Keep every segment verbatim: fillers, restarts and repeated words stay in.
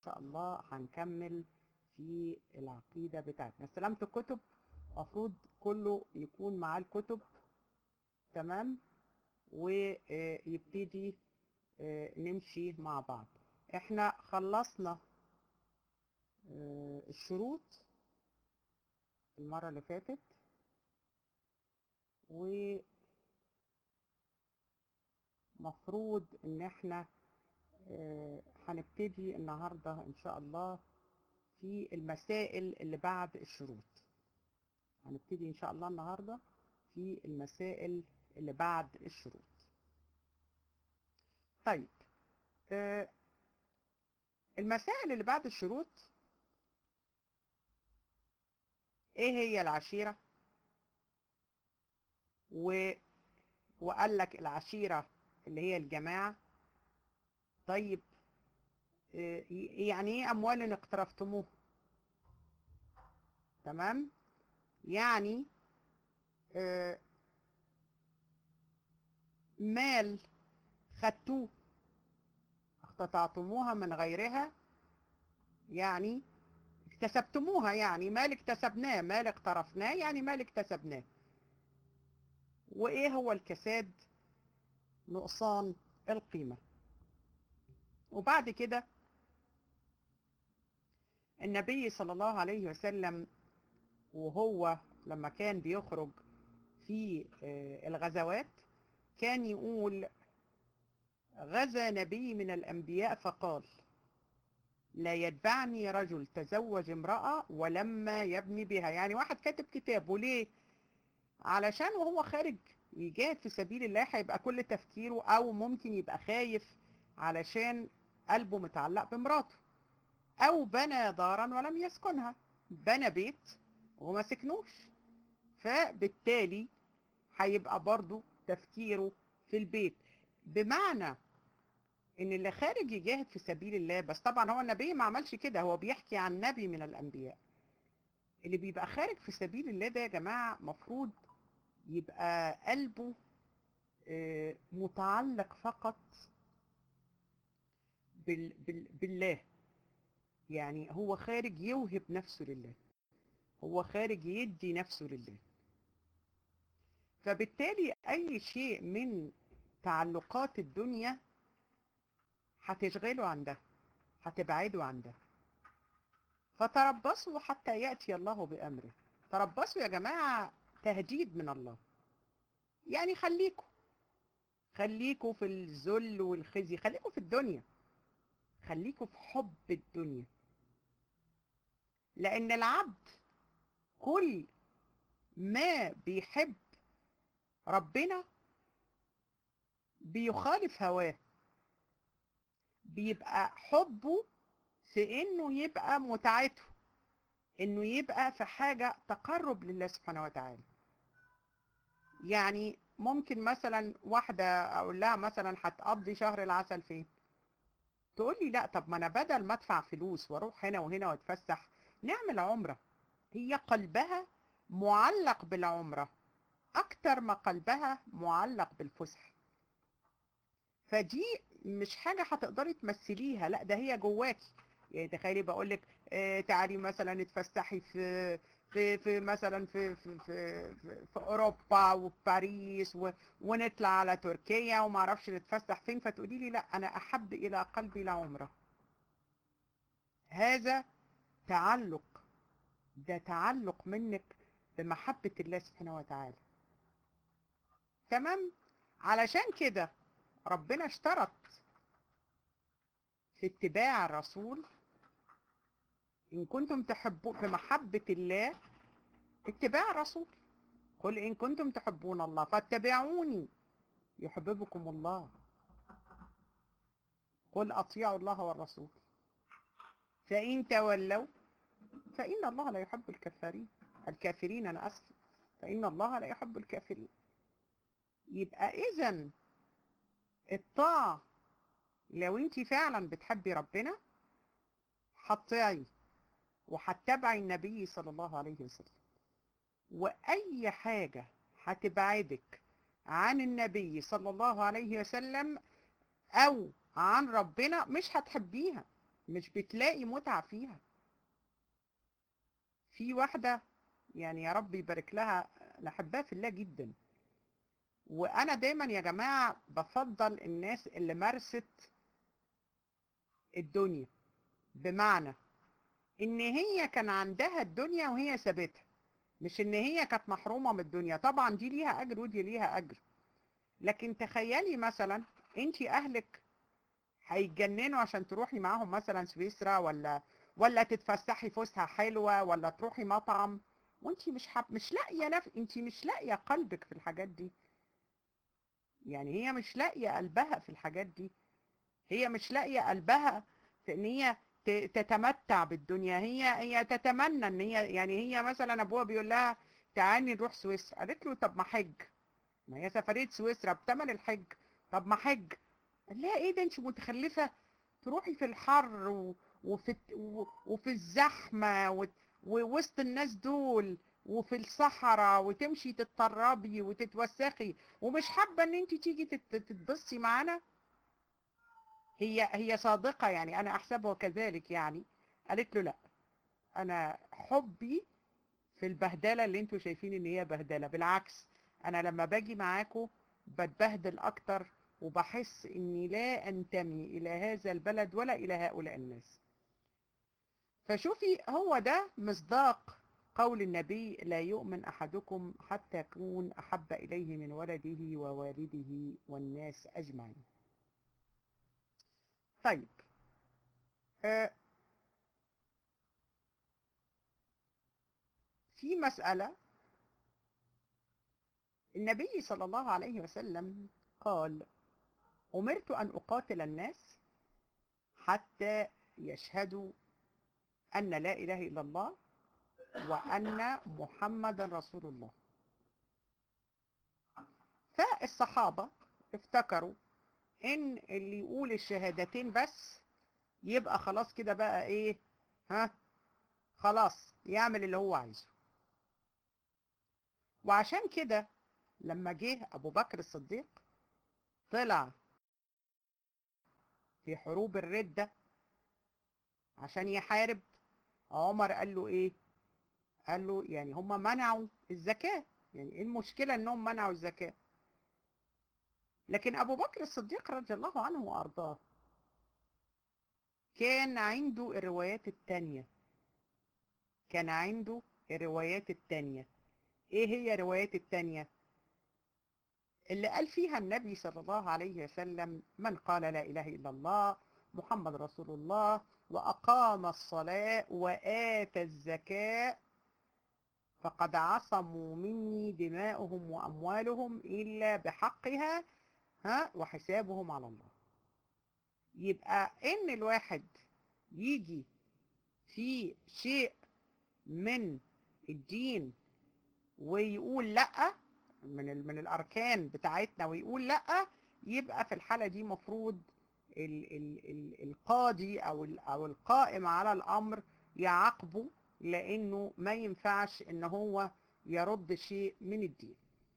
شاء الله هنكمل في العقيدة بتاعتنا. استلمت الكتب، المفروض كله يكون معاه الكتب، تمام، ويبتدي نمشي مع بعض. احنا خلصنا الشروط المرة اللي فاتت، ومفروض ان احنا هنبتدي النهاردة ان شاء الله في المسائل اللي بعد الشروط. هنبتدي ان شاء الله النهاردة في المسائل اللي بعد الشروط. طيب، المسائل اللي بعد الشروط ايه هي العشيرة؟ و... وقال لك العشيرة اللي هي الجماعة. طيب، يعني ايه اموال اقترفتموه؟ تمام، يعني مال خدتوه اقتطعتموها من غيرها، يعني اكتسبتموها، يعني مال اكتسبناه، مال اقترفناه، يعني مال اكتسبناه. وايه هو الكساد؟ نقصان القيمة. وبعد كده النبي صلى الله عليه وسلم وهو لما كان بيخرج في الغزوات كان يقول: غزا نبي من الأنبياء فقال: لا يتبعني رجل تزوج امرأة ولما يبني بها. يعني واحد كاتب كتاب، وليه؟ علشان وهو خارج يجاهد في سبيل الله هيبقى كل تفكيره، أو ممكن يبقى خايف علشان قلبه متعلق بمراته، أو بنى دارا ولم يسكنها، بنى بيت وما سكنوش، فبالتالي هيبقى برضو تفكيره في البيت. بمعنى ان اللي خارج يجاهد في سبيل الله، بس طبعا هو النبي ما عملش كده، هو بيحكي عن نبي من الانبياء. اللي بيبقى خارج في سبيل الله ده يا جماعة مفروض يبقى قلبه متعلق فقط بال بال بالله. يعني هو خارج يوهب نفسه لله، هو خارج يدي نفسه لله. فبالتالي اي شيء من تعلقات الدنيا هتشغله عن ده، هتبعده عن ده. فتربصوا حتى يأتي الله بأمره. تربصوا يا جماعة تهديد من الله، يعني خليكوا خليكوا في الذل والخزي، خليكوا في الدنيا، خليكوا في حب الدنيا. لأن العبد كل ما بيحب ربنا بيخالف هواه، بيبقى حبه في انه يبقى متعته، انه يبقى في حاجة تقرب لله سبحانه وتعالى. يعني ممكن مثلا واحدة اقول لها مثلا هتقضي شهر العسل فين؟ تقول لي لا، طب ما انا بدل ما ادفع فلوس واروح هنا وهنا واتفسح نعمل عمرة. هي قلبها معلق بالعمرة اكتر ما قلبها معلق بالفسح. فدي مش حاجة هتقدري تمثليها، لا ده هي جواكي. يعني تخيلي بقول لك اه تعالي مثلا اتفسحي في في في مثلا في في في, في, في اوروبا وفي باريس و ونطلع على تركيا وما اعرفش نتفسح فين، فتقولي لي لا انا احب الى قلبي العمره. هذا تعلق، ده تعلق منك بمحبه الله سبحانه وتعالى. تمام. علشان كده ربنا اشترط في اتباع الرسول: إن كنتم تحبون، في محبة الله اتباع الرسول. قل إن كنتم تحبون الله فاتبعوني يحببكم الله. قل أطيعوا الله والرسول فإن تولوا فإن الله لا يحب الكافرين الكافرين أنا أسف فإن الله لا يحب الكافرين. يبقى إذن الطاعة لو أنت فعلا بتحبي ربنا هتطيعي وهتتبعي النبي صلى الله عليه وسلم. وأي حاجة هتبعدك عن النبي صلى الله عليه وسلم أو عن ربنا مش هتحبيها. مش بتلاقي متعة فيها. في واحدة يعني يا رب يبارك لها، أنا أحبها في الله جدا، وأنا دايما يا جماعة بفضل الناس اللي مارست الدنيا، بمعنى إن هي كان عندها الدنيا وهي سابتها، مش إن هي كانت محرومة من الدنيا. طبعا دي ليها أجر ودي ليها أجر، لكن تخيلي مثلا أنتي أهلك هيتجننوا عشان تروحي معاهم مثلا سويسرا، ولا ولا تتفسحي فسحه حلوه، ولا تروحي مطعم، وانت مش حب... مش لاقيه نف... انت مش لاقيه قلبك في الحاجات دي. يعني هي مش لاقيه قلبها في الحاجات دي، هي مش لاقيه قلبها في ان هي ت... تتمتع بالدنيا. هي هي تتمنى ان هي، يعني هي مثلا ابوها بيقول لها تعالي نروح سويسرا، قالت له طب ما حج، ما هي سفريه سويسرا بتمن الحج، طب ما حج. قال لها ايه ده انت متخلفه، تروحي في الحر و... وفي الت- و... وفي الزحمه و... ووسط الناس دول، وفي الصحراء، وتمشي تتطربي وتتوسخي، ومش حابه ان انت تيجي تت... تتبصي معانا. هي هي صادقه، يعني انا احسبها كذلك يعني. قالت له لا، انا حبي في البهدله اللي انتوا شايفين ان هي بهدله، بالعكس انا لما باجي معاكم بتبهدل اكتر، وبحس اني لا انتمي الى هذا البلد ولا الى هؤلاء الناس. فشوفي، هو ده مصداق قول النبي لا يؤمن احدكم حتى يكون احب اليه من ولده ووالده والناس اجمعين. طيب، آه في مسألة، النبي صلى الله عليه وسلم قال أمرت أن أقاتل الناس حتى يشهدوا أن لا إله إلا الله وأن محمد رسول الله. فالصحابة افتكروا إن اللي يقول الشهادتين بس يبقى خلاص كده بقى إيه، ها، خلاص يعمل اللي هو عايزه. وعشان كده لما جه أبو بكر الصديق طلع في حروب الردة عشان يحارب، عمر قال له إيه؟ قال له يعني هم منعوا الزكاة، يعني إيه المشكلة إنهم منعوا الزكاة؟ لكن أبو بكر الصديق رضي الله عنه وأرضاه كان عنده الروايات التانية، كان عنده الروايات التانية. إيه هي الروايات التانية؟ اللي قال فيها النبي صلى الله عليه وسلم من قال لا إله إلا الله محمد رسول الله وأقام الصلاة وآتى الزكاة فقد عصموا مني دماؤهم وأموالهم إلا بحقها، ها، وحسابهم على الله. يبقى إن الواحد يجي في شيء من الدين ويقول لأ، من ال- من الأركان بتاعتنا ويقول لأ، يبقى في الحالة دي مفروض ال ال ال القاضي أو ال أو القائم على الأمر يعاقبه، لأنه ما ينفعش إن هو يرد شيء من الدين.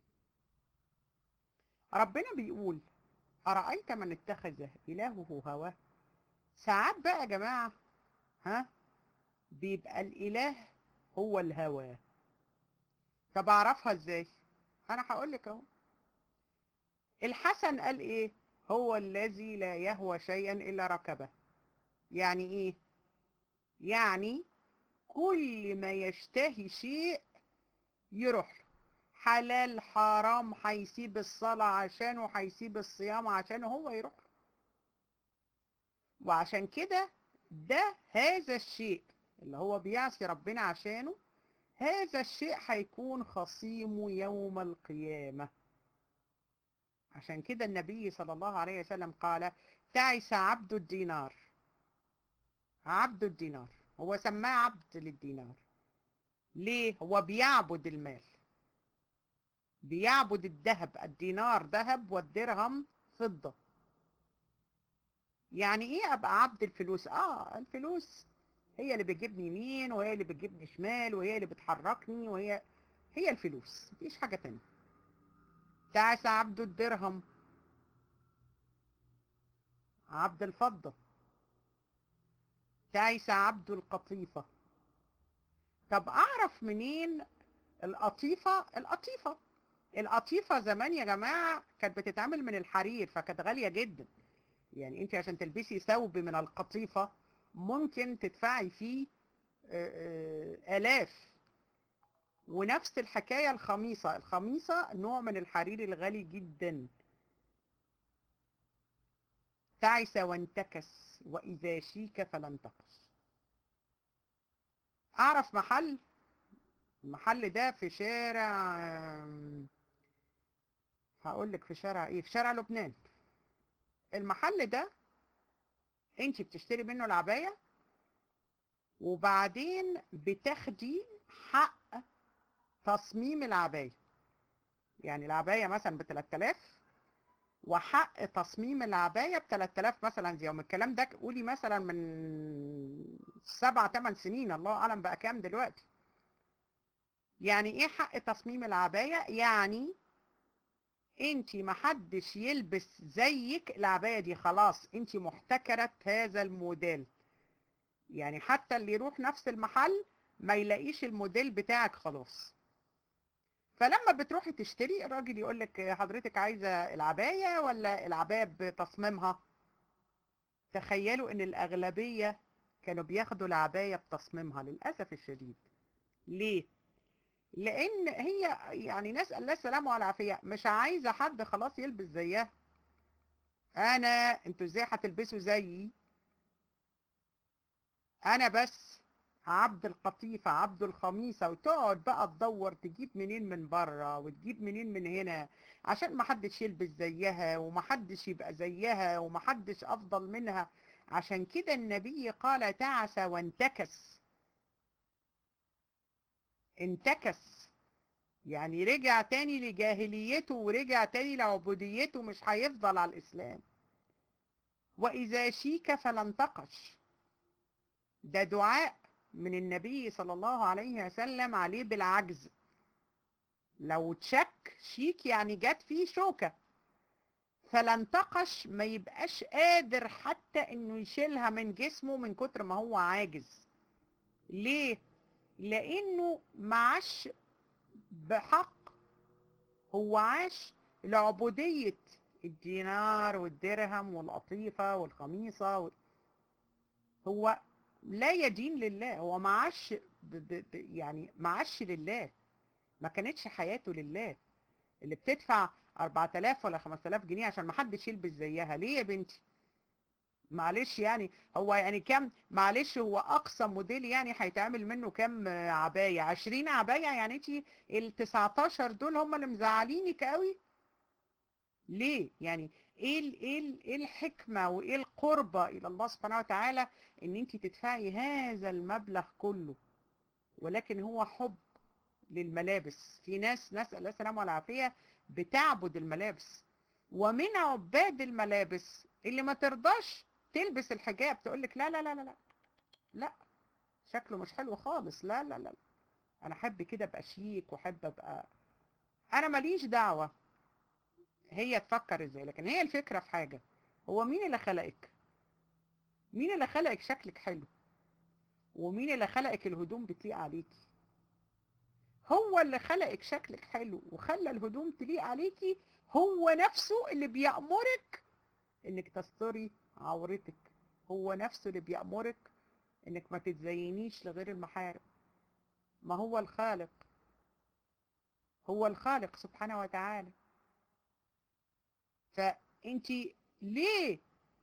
ربنا بيقول أرأيت من اتخذ إلهه هواه. ساعات بقى يا جماعة، ها، بيبقى الإله هو الهوى. طب أعرفها إزاي؟ أنا هقول لك أهو. الحسن قال إيه؟ هو الذي لا يهوى شيئا إلا ركبه. يعني إيه؟ يعني كل ما يشتهي شيء يروح له، حلال حرام هيسيب الصلاة عشانه، هيسيب الصيام عشانه، هو يروح له. وعشان كده ده هذا الشيء اللي هو بيعصي ربنا عشانه، هذا الشيء هيكون خصيمه يوم القيامة. عشان كده النبي صلى الله عليه وسلم قال تعس عبد الدينار. عبد الدينار، هو سماه عبد للدينار ليه؟ هو بيعبد المال، بيعبد الذهب، الدينار ذهب والدرهم فضة. يعني ايه ابقى عبد الفلوس؟ اه الفلوس هي اللي بتجيبني يمين، وهي اللي بتجيبني شمال، وهي اللي بتحركني، وهي هي الفلوس، مفيش حاجة تانية. تعس عبد الدرهم، عبد الفضة. تعس عبد القطيفة. طب أعرف منين القطيفة؟ القطيفة القطيفة زمان يا جماعة كانت بتتعمل من الحرير، فكانت غالية جدا. يعني انت عشان تلبسي ثوب من القطيفة ممكن تدفعي فيه آه، آه، آلاف. ونفس الحكاية الخميصة. الخميصة نوع من الحرير الغالي جدا. تعس وانتكس وإذا شيك فلن تقص. أعرف محل. المحل ده في شارع، هقول لك في شارع ايه، في شارع لبنان. المحل ده انت بتشتري منه العباية وبعدين بتاخدي حق تصميم العباية. يعني العباية مثلا ب ثلاثة آلاف وحق تصميم العباية ب ثلاثة آلاف مثلا. دي يوم الكلام ده قولي مثلا من سبع ثمان سنين، الله اعلم بقى كام دلوقتي. يعني ايه حق تصميم العباية؟ يعني انتي محدش يلبس زيك العباية دي، خلاص انتي محتكرة هذا الموديل. يعني حتى اللي يروح نفس المحل ما يلاقيش الموديل بتاعك خلاص. فلما بتروحي تشتري الراجل يقولك حضرتك عايزة العباية ولا العباية بتصميمها؟ تخيلوا ان الاغلبية كانوا بياخدوا العباية بتصميمها للأسف الشديد. ليه؟ لان هي يعني نسأل الله السلامة والعافية مش عايزة حد خلاص يلبس زيها. انا انتوا ازاي هتلبسوا زيي؟ انا بس عبد القطيفة عبد الخميسة، وتقعد بقى تدور تجيب منين من بره وتجيب منين من هنا عشان محدش يلبس زيها ومحدش يبقى زيها ومحدش افضل منها. عشان كده النبي قال تعس وانتكس. انتكس يعني رجع تاني لجاهليته ورجع تاني لعبوديته، مش هيفضل على الإسلام. وإذا شيك فلن تقش. ده دعاء من النبي صلى الله عليه وسلم عليه بالعجز. لو تشك شيك يعني جت فيه شوكة، فلن تقش ما يبقاش قادر حتى انه يشيلها من جسمه من كتر ما هو عاجز. ليه؟ لانه معاش بحق. هو عاش لعبودية الدينار والدرهم والقطيفة والخميصة و... هو لا يدين لله. هو معاش ب... ب... ب... يعني معاش لله. ما كانتش حياته لله. اللي بتدفع أربعة آلاف ولا خمسة آلاف جنيه عشان ما حدش يلبس زيها، ليه يا بنتي؟ معلش يعني هو يعني كام، معلش هو اقصى موديل يعني هيتعمل منه كام عباية؟ عشرين عباية؟ يعني انتي ال تسعتاشر دول هم اللي مزعلينك قوي. ليه يعني؟ ايه ال ايه ال ايه الحكمة وايه القربة الى الله سبحانه وتعالى ان انتي تدفعي هذا المبلغ كله؟ ولكن هو حب للملابس. في ناس نسأل الله السلامة والعافية بتعبد الملابس. ومن عباد الملابس اللي ما ترضاش تلبس الحجاب، تقولك لا لا لا لا لا لا، شكله مش حلو خالص، لا لا لا، انا احب كده ابقى شيك واحب ابقى. انا ماليش دعوة هي تفكر ازاي، لكن هي الفكرة في حاجة. هو مين اللي خلقك؟ مين اللي خلقك شكلك حلو؟ ومين اللي خلقك الهدوم بتليق عليكي؟ هو اللي خلقك شكلك حلو وخلى الهدوم تليق عليكي. هو نفسه اللي بيأمرك انك تستري عورتك. هو نفسه اللي بيأمرك انك ما تتزينيش لغير المحارم. ما هو الخالق. هو الخالق سبحانه وتعالى. فانت ليه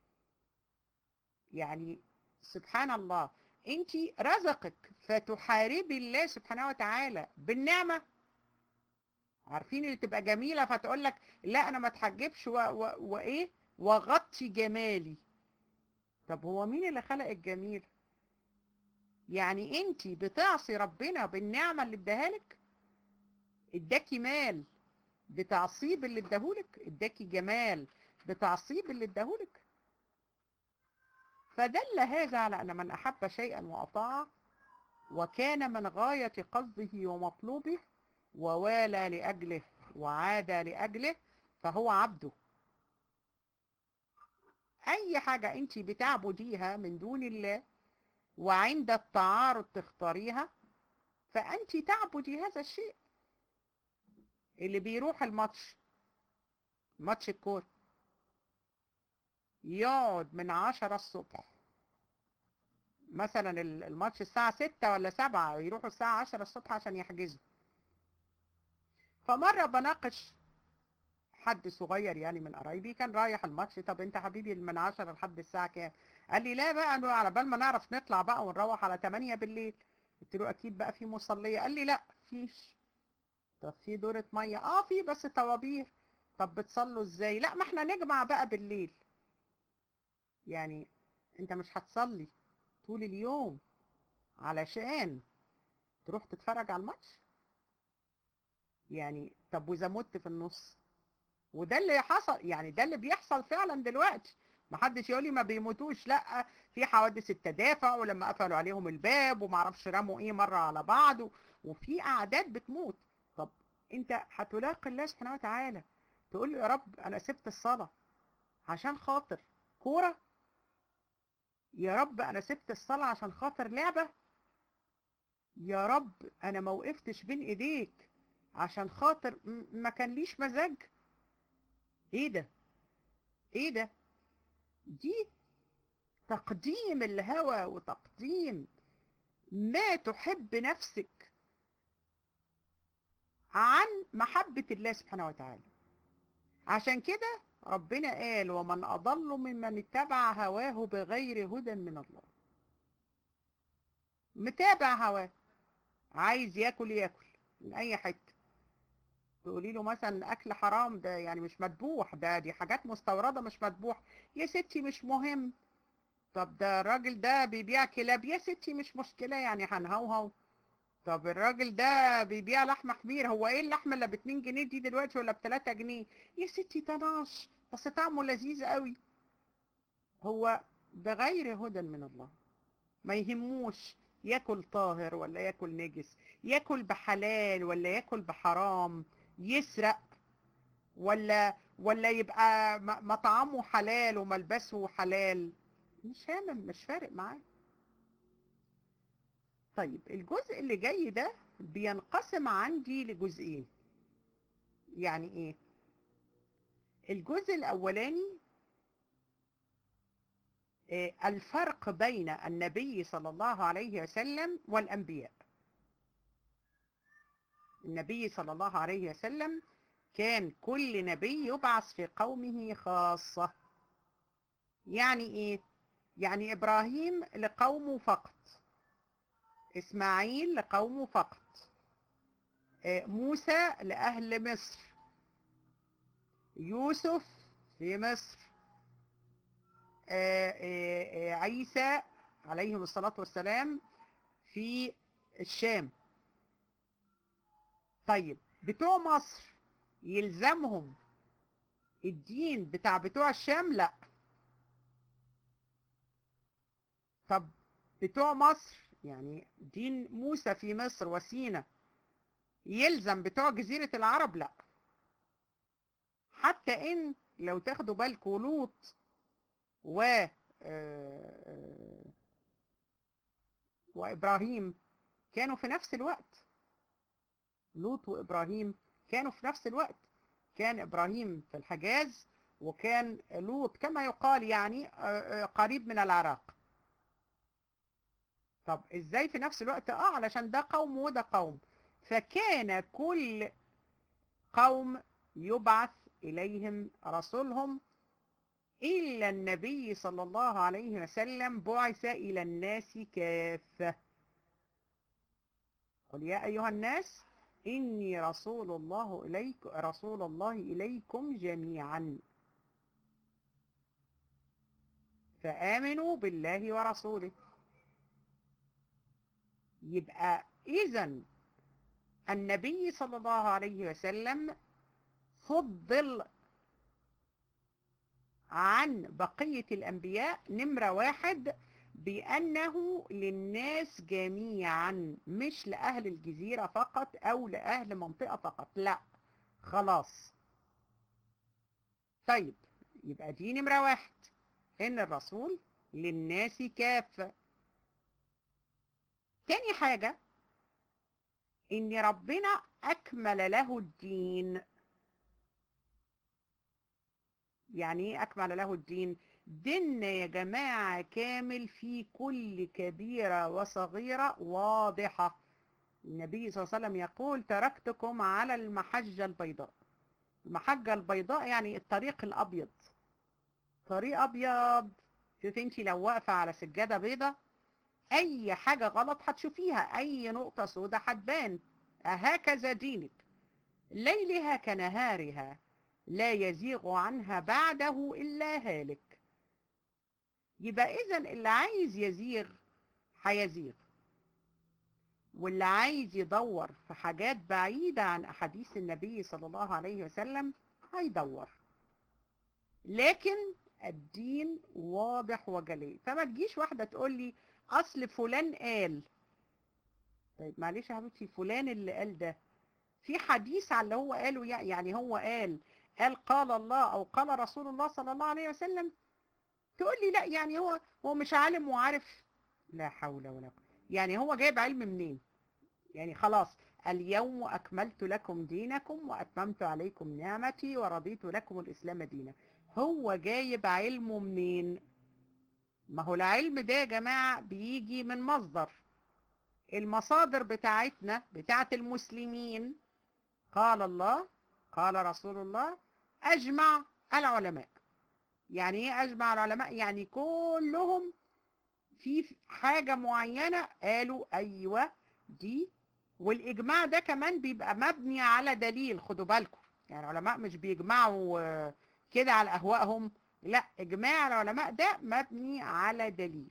يعني؟ سبحان الله. انت رزقك فتحاربي الله سبحانه وتعالى بالنعمة. عارفين اللي تبقى جميلة فتقول لك لا انا ما اتحجبش و... و... وايه وغطي جمالي. طب هو مين اللي خلق الجميل؟ يعني انت بتعصي ربنا بالنعمة اللي اداهالك. اداكي مال بتعصيب اللي اداهولك، اداكي جمال بتعصيب اللي اداهولك. فدل هذا على ان من احب شيئا واطاعه وكان من غاية قصده ومطلوبه ووالى لأجله وعادى لأجله فهو عبده. أي حاجة أنت بتعبديها من دون الله وعند التعارض تختاريها، فأنت تعبدي هذا الشيء. اللي بيروح الماتش، ماتش الكورة، يقعد من عشرة الصبح، مثلا الماتش الساعة ستة ولا سبعة، يروحوا الساعة عشرة الصبح عشان يحجزوا. فمرة بناقش حد صغير يعني من قرايبي كان رايح الماتش، طب انت حبيبي من عشرة لحد الساعة كام؟ قال لي لا بقى، انه على بال ما نعرف نطلع بقى ونروح على تمانية بالليل. قلت له اكيد بقى في مصلية. قال لي لا فيش. طب في دورة مية؟ اه في، بس طوابير. طب بتصلوا ازاي؟ لا ما احنا نجمع بقى بالليل. يعني انت مش هتصلي طول اليوم علشان تروح تتفرج على الماتش؟ يعني طب واذا مت في النص؟ وده اللي حصل، يعني ده اللي بيحصل فعلا دلوقتي. ما حدش يقول لي ما بيموتوش، لا، في حوادث التدافع ولما قفلوا عليهم الباب وما اعرفش رموا ايه مره على بعض، وفي اعداد بتموت. طب انت هتلاقي الله سبحانه وتعالى تقول له يا رب انا سبت الصلاه عشان خاطر كوره؟ يا رب انا سبت الصلاه عشان خاطر لعبه؟ يا رب انا ما وقفتش بين ايديك عشان خاطر ما كان ليش مزاج؟ ايه ده؟ ايه ده؟ دي تقديم الهوى وتقديم ما تحب نفسك عن محبة الله سبحانه وتعالى. عشان كده ربنا قال ومن أضل ممن اتبع هواه بغير هدى من الله. متابع هواه، عايز ياكل ياكل من أي حتة. تقولي له مثلا أكل حرام ده يعني مش مذبوح، ده دي حاجات مستوردة مش مذبوح. يا ستي مش مهم. طب ده الراجل ده بيبيع كلاب، يا ستي مش مشكلة يعني هنهوهو. طب الراجل ده بيبيع لحمة حمير، هو ايه اللحمة اللي ب اتنين جنيه دي دلوقتي ولا ب تلاتة جنيه؟ يا ستي طناش بس طعمه لذيذ قوي. هو بغير هدى من الله، ما يهموش ياكل طاهر ولا ياكل نجس، ياكل بحلال ولا ياكل بحرام، يسرق ولا ولا يبقى م- مطعمه حلال وملبسه حلال، مش هامم، مش فارق معاه. طيب الجزء اللي جاي ده بينقسم عندي لجزئين. يعني ايه؟ الجزء الاولاني آه، الفرق بين النبي صلى الله عليه وسلم والانبياء. النبي صلى الله عليه وسلم كان كل نبي يبعث في قومه خاصة. يعني ايه؟ يعني ابراهيم لقومه فقط، اسماعيل لقومه فقط، آه، موسى لاهل مصر، يوسف في مصر، آه، آه، آه، عيسى عليهم الصلاة والسلام في الشام. طيب بتوع مصر يلزمهم الدين بتاع بتوع الشام؟ لا. طب بتوع مصر يعني دين موسى في مصر وسينا يلزم بتوع جزيرة العرب؟ لا. حتى ان لو تاخدوا بالكم لوط و آه، آه، وابراهيم كانوا في نفس الوقت. لوط وابراهيم كانوا في نفس الوقت. كان ابراهيم في الحجاز وكان لوط كما يقال يعني آه، آه، قريب من العراق. طب ازاي في نفس الوقت؟ اه علشان ده قوم وده قوم. فكان كل قوم يبعث اليهم رسولهم، الا النبي صلى الله عليه وسلم بعث الى الناس كافة. قل يا ايها الناس اني رسول الله اليكم رسول الله اليكم جميعا فآمنوا بالله ورسوله. يبقى إذن النبي صلى الله عليه وسلم فضل عن بقية الأنبياء نمرة واحد بأنه للناس جميعا، مش لأهل الجزيرة فقط أو لأهل منطقة فقط، لا، خلاص. طيب يبقى دي نمرة واحد، إن الرسول للناس كافة. تاني حاجة إن ربنا أكمل له الدين. يعني إيه أكمل له الدين؟ ديننا يا جماعة كامل في كل كبيرة وصغيرة واضحة. النبي صلى الله عليه وسلم يقول تركتكم على المحجة البيضاء. المحجة البيضاء يعني الطريق الأبيض، طريق أبيض. شوف انت لو واقفة على سجادة بيضاء، أي حاجة غلط هتشوفيها، أي نقطة سوداء هتبان. هكذا دينك ليلها كنهارها لا يزيغ عنها بعده إلا هالك. يبقى إذن اللي عايز يزيغ هيزيغ، واللي عايز يدور في حاجات بعيدة عن أحاديث النبي صلى الله عليه وسلم هيدور. لكن الدين واضح وجلي. فما تجيش واحدة تقول لي أصل فلان قال. طيب معلش يا حبيبتي، فلان اللي قال ده في حديث على اللي هو قاله؟ يعني هو قال قال قال الله أو قال رسول الله صلى الله عليه وسلم، تقول لي لا يعني هو هو مش عالم وعارف. لا حول ولا قوة. يعني هو جايب علم منين؟ يعني خلاص اليوم أكملت لكم دينكم وأتممت عليكم نعمتي ورضيت لكم الإسلام دينا. هو جايب علمه منين؟ ما هو العلم ده يا جماعة بيجي من مصدر. المصادر بتاعتنا بتاعت المسلمين قال الله قال رسول الله، أجمع العلماء. يعني ايه أجمع العلماء؟ يعني كلهم في حاجة معينة قالوا أيوة دي. والإجماع ده كمان بيبقى مبني على دليل. خدوا بالكم، يعني العلماء مش بيجمعوا كده على أهوائهم، لا، إجماع العلماء ده مبني على دليل.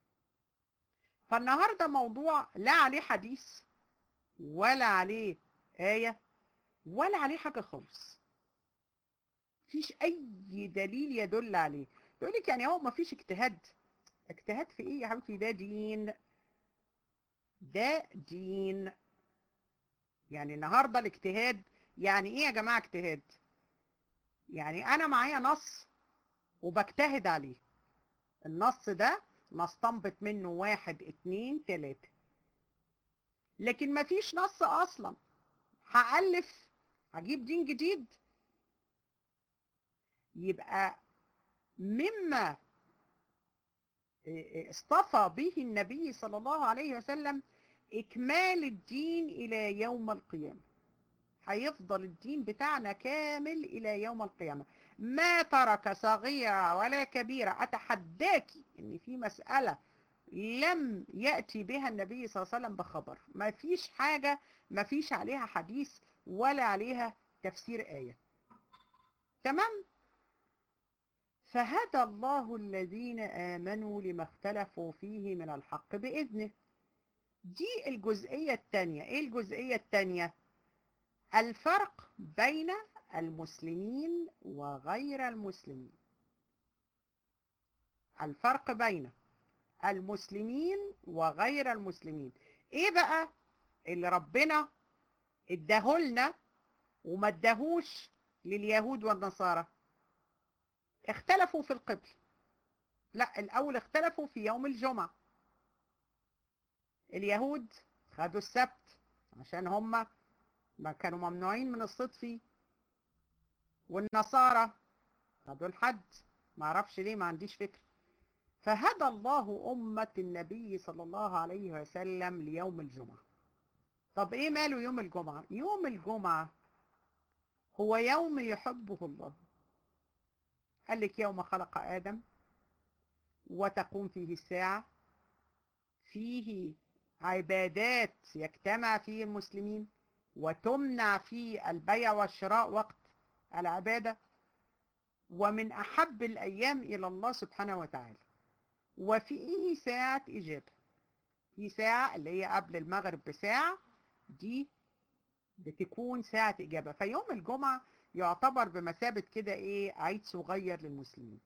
فالنهاردة موضوع لا عليه حديث ولا عليه آية ولا عليه حاجة خالص، مفيش أي دليل يدل عليه. يقول لك يعني هو مفيش اجتهاد. اجتهاد في إيه يا حبيبتي؟ ده دين، ده دين. يعني النهاردة الاجتهاد يعني ايه يا جماعة اجتهاد؟ يعني انا معايا نص وبجتهد عليه. النص ده نستنبط منه واحد اتنين تلاتة، لكن مفيش نص اصلا. هألف، هجيب دين جديد. يبقى مما اصطفى به النبي صلى الله عليه وسلم إكمال الدين إلى يوم القيامة. هيفضل الدين بتاعنا كامل إلى يوم القيامة، ما ترك صغيرة ولا كبيرة. أتحداكي إن في مسألة لم يأتي بها النبي صلى الله عليه وسلم بخبر. ما فيش حاجة ما فيش عليها حديث ولا عليها تفسير آية. تمام؟ فهدى الله الذين آمنوا لما اختلفوا فيه من الحق بإذنه. دي الجزئية الثانية. إيه الجزئية الثانية؟ الفرق بين المسلمين وغير المسلمين. الفرق بين المسلمين وغير المسلمين. ايه بقى اللي ربنا اداهولنا وما اداهوش لليهود والنصارى؟ اختلفوا في القبل. لا، الاول اختلفوا في يوم الجمعة. اليهود خدوا السبت عشان هم ما كانوا ممنوعين من الصيد فيه، والنصارى خدوا الحد. ما اعرفش ليه، ما عنديش فكرة. فهدى الله أمة النبي صلى الله عليه وسلم ليوم الجمعة. طب إيه ماله يوم الجمعة؟ يوم الجمعة هو يوم يحبه الله. قال لك يوم خلق آدم وتقوم فيه الساعة، فيه عبادات يجتمع فيه المسلمين وتمنع فيه البيع والشراء وقت العبادة، ومن أحب الأيام إلى الله سبحانه وتعالى. وفيه ساعة إجابة. في ساعة اللي هي قبل المغرب بساعة، دي بتكون ساعة إجابة. فيوم الجمعة يعتبر بمثابة كده إيه، عيد صغير للمسلمين.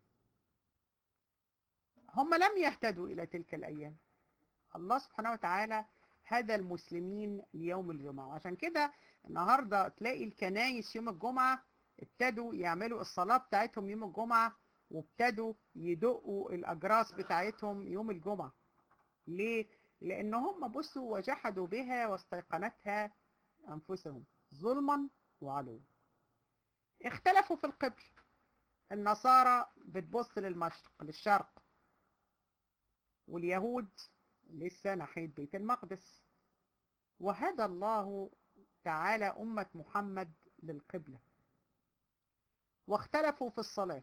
هم لم يهتدوا إلى تلك الأيام. الله سبحانه وتعالى هدى المسلمين ليوم الجمعة. وعشان كده النهاردة تلاقي الكنايس يوم الجمعة ابتدوا يعملوا الصلاة بتاعتهم يوم الجمعة، وابتدوا يدقوا الأجراس بتاعتهم يوم الجمعة. ليه؟ لأن هم بصوا وجحدوا بها واستيقنتها أنفسهم ظلما وعلوا. اختلفوا في القبل، النصارى بتبص للمشرق للشرق، واليهود لسه ناحية بيت المقدس. وهدى الله تعالى أمة محمد للقبلة. واختلفوا في الصلاة،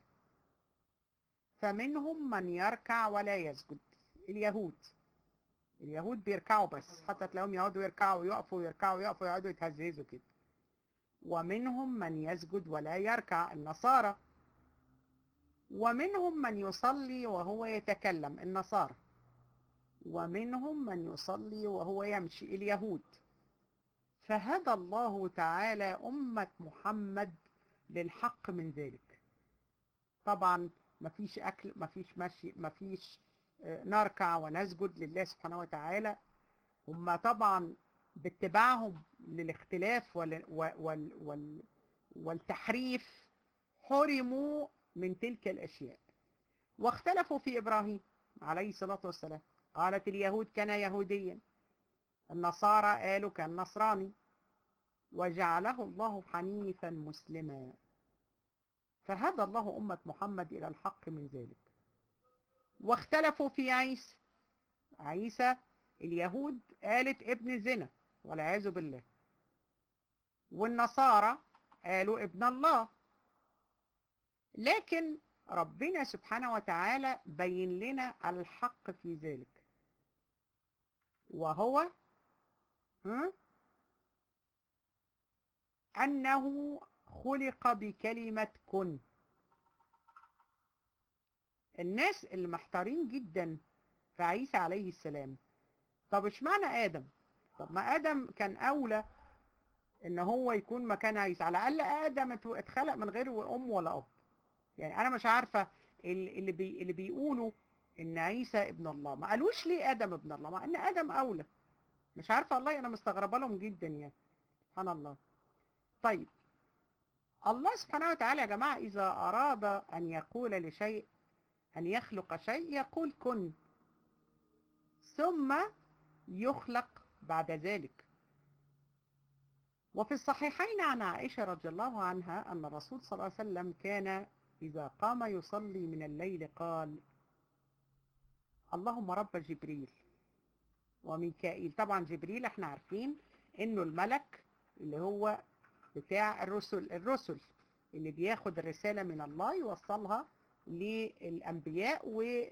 فمنهم من يركع ولا يسجد. اليهود اليهود بيركعوا بس، حتى تلاقيهم يقعدوا يركعوا ويقفوا ويركعوا ويقفوا ويقعدوا يتهززوا كده. ومنهم من يسجد ولا يركع، النصارى. ومنهم من يصلي وهو يتكلم، النصارى. ومنهم من يصلي وهو يمشي، اليهود. فهدى الله تعالى أمة محمد للحق من ذلك. طبعا مفيش أكل، مفيش مشي، مفيش نركع ونسجد لله سبحانه وتعالى. هم طبعا باتباعهم للاختلاف وال وال وال والتحريف حرموا من تلك الأشياء. واختلفوا في إبراهيم عليه الصلاة والسلام، قالت اليهود كان يهوديا، النصارى قالوا كان نصراني، وجعله الله حنيفا مسلما. فهدى الله أمة محمد إلى الحق من ذلك. واختلفوا في عيسى عيسى اليهود قالت ابن زنا والعياذ بالله، والنصارى قالوا ابن الله. لكن ربنا سبحانه وتعالى بين لنا الحق في ذلك، وهو أنه خلق بكلمة كن. الناس اللي محتارين جدا في عيسى عليه السلام، طب اشمعنى آدم؟ طب ما آدم كان أولى إن هو يكون مكان عيسى، على الأقل آدم اتخلق من غير أم ولا أب. يعني أنا مش عارفة اللي, بي اللي بيقولوا إن عيسى ابن الله، ما قالوش ليه آدم ابن الله مع إن آدم أولى؟ مش عارفة والله، أنا مستغربة لهم جدا يعني، سبحان الله. طيب الله سبحانه وتعالى يا جماعة إذا أراد أن يقول لشيء، أن يخلق شيء، يقول كن، ثم يخلق بعد ذلك. وفي الصحيحين عن عائشة رضي الله عنها أن الرسول صلى الله عليه وسلم كان إذا قام يصلي من الليل قال اللهم رب جبريل وميكائيل. طبعا جبريل احنا عارفين انه الملك اللي هو بتاع الرسل الرسل اللي بياخد الرسالة من الله يوصلها للأنبياء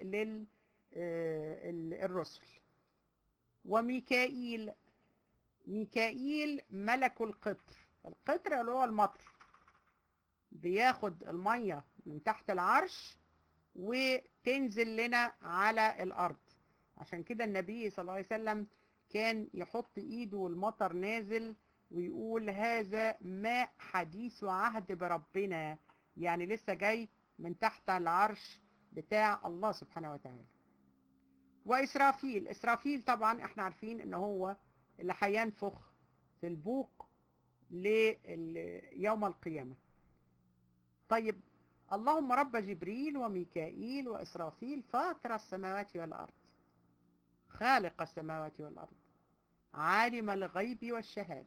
وللرسل. وميكائيل ميكائيل ملك القطر. القطر اللي هو المطر، بياخد المية من تحت العرش وتنزل لنا على الأرض. عشان كده النبي صلى الله عليه وسلم كان يحط إيده والمطر نازل ويقول هذا ماء حديث عهد بربنا، يعني لسه جاي من تحت العرش بتاع الله سبحانه وتعالى. وإسرافيل إسرافيل طبعا احنا عارفين ان هو اللي هينفخ في البوق ليوم القيامة. طيب اللهم رب جبريل وميكائيل وإسرافيل فاطر السماوات والأرض، خالق السماوات والأرض، عالم الغيب والشهادة.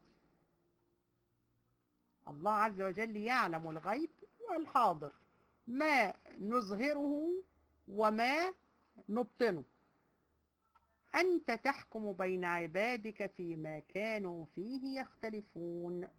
الله عز وجل يعلم الغيب والحاضر، ما نظهره وما نبطنه. أنت تحكم بين عبادك فيما كانوا فيه يختلفون،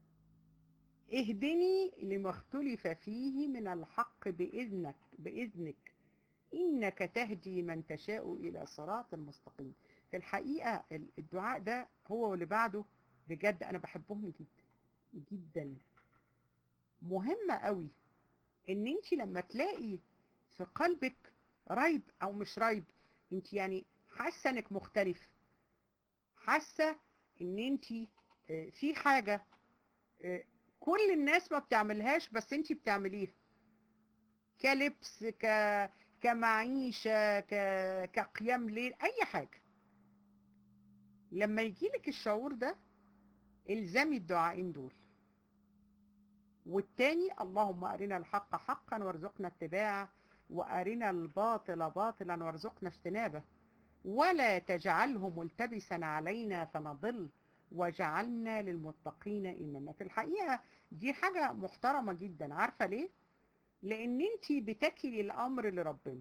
اهدني لما اختلف فيه من الحق بإذنك بإذنك إنك تهدي من تشاء إلى صراط المستقيم. في الحقيقة الدعاء ده هو واللي بعده بجد أنا بحبهم جدا جدا. مهمة قوي إن أنت لما تلاقي في قلبك ريب أو مش ريب، أنت يعني حاسة إنك مختلف، حاسة إن أنت في حاجة كل الناس ما بتعملهاش بس أنت بتعمليها، كلبس، ك كمعيشة، ك... كقيام ليل، أي حاجة. لما يجيلك الشعور ده الزمي الدعائين دول. والتاني اللهم أرنا الحق حقا وارزقنا اتباعه، وأرنا الباطل باطلا وارزقنا اجتنابه. ولا تجعله ملتبسا علينا فنضل وجعلنا للمتقين إماما. في الحقيقة دي حاجة محترمة جدا. عارفة ليه؟ لأن انتي بتكلي الأمر لربنا.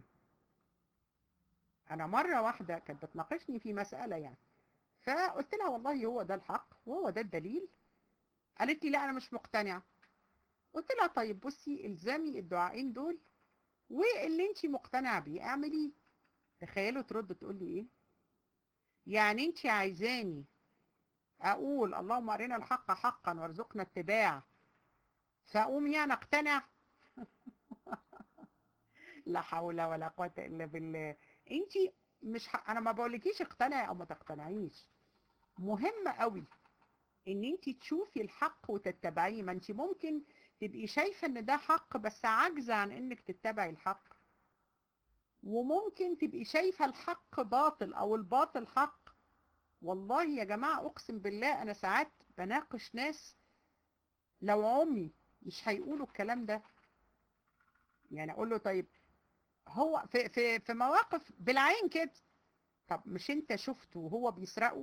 أنا مرة واحدة كانت بتناقشني في مسألة يعني، فقلت لها والله هو ده الحق وهو ده الدليل. قالت لي لا أنا مش مقتنعة. قلت لها طيب بصي الزامي الدعائين دول واللي انتي مقتنعة بيه اعمليه. تخيلوا ترد تقول لي ايه؟ يعني انتي عايزاني اقول اللهم ارنا الحق حقا وارزقنا اتباعه فاقوم يعني اقتنع؟ لا حول ولا قوة الا بالله. انتي مش ح... انا ما بقولكيش اقتنعي او ما تقتنعيش. مهم قوي ان انتي تشوفي الحق وتتبعيه. ما انتي ممكن تبقي شايفة ان ده حق بس عاجزة عن انك تتبعي الحق، وممكن تبقي شايفة الحق باطل او الباطل حق. والله يا جماعة اقسم بالله انا ساعات بناقش ناس لو عمي مش هيقولوا الكلام ده. يعني اقول له طيب هو في في في مواقف بالعين كده، طب مش انت شفته وهو بيسرقه؟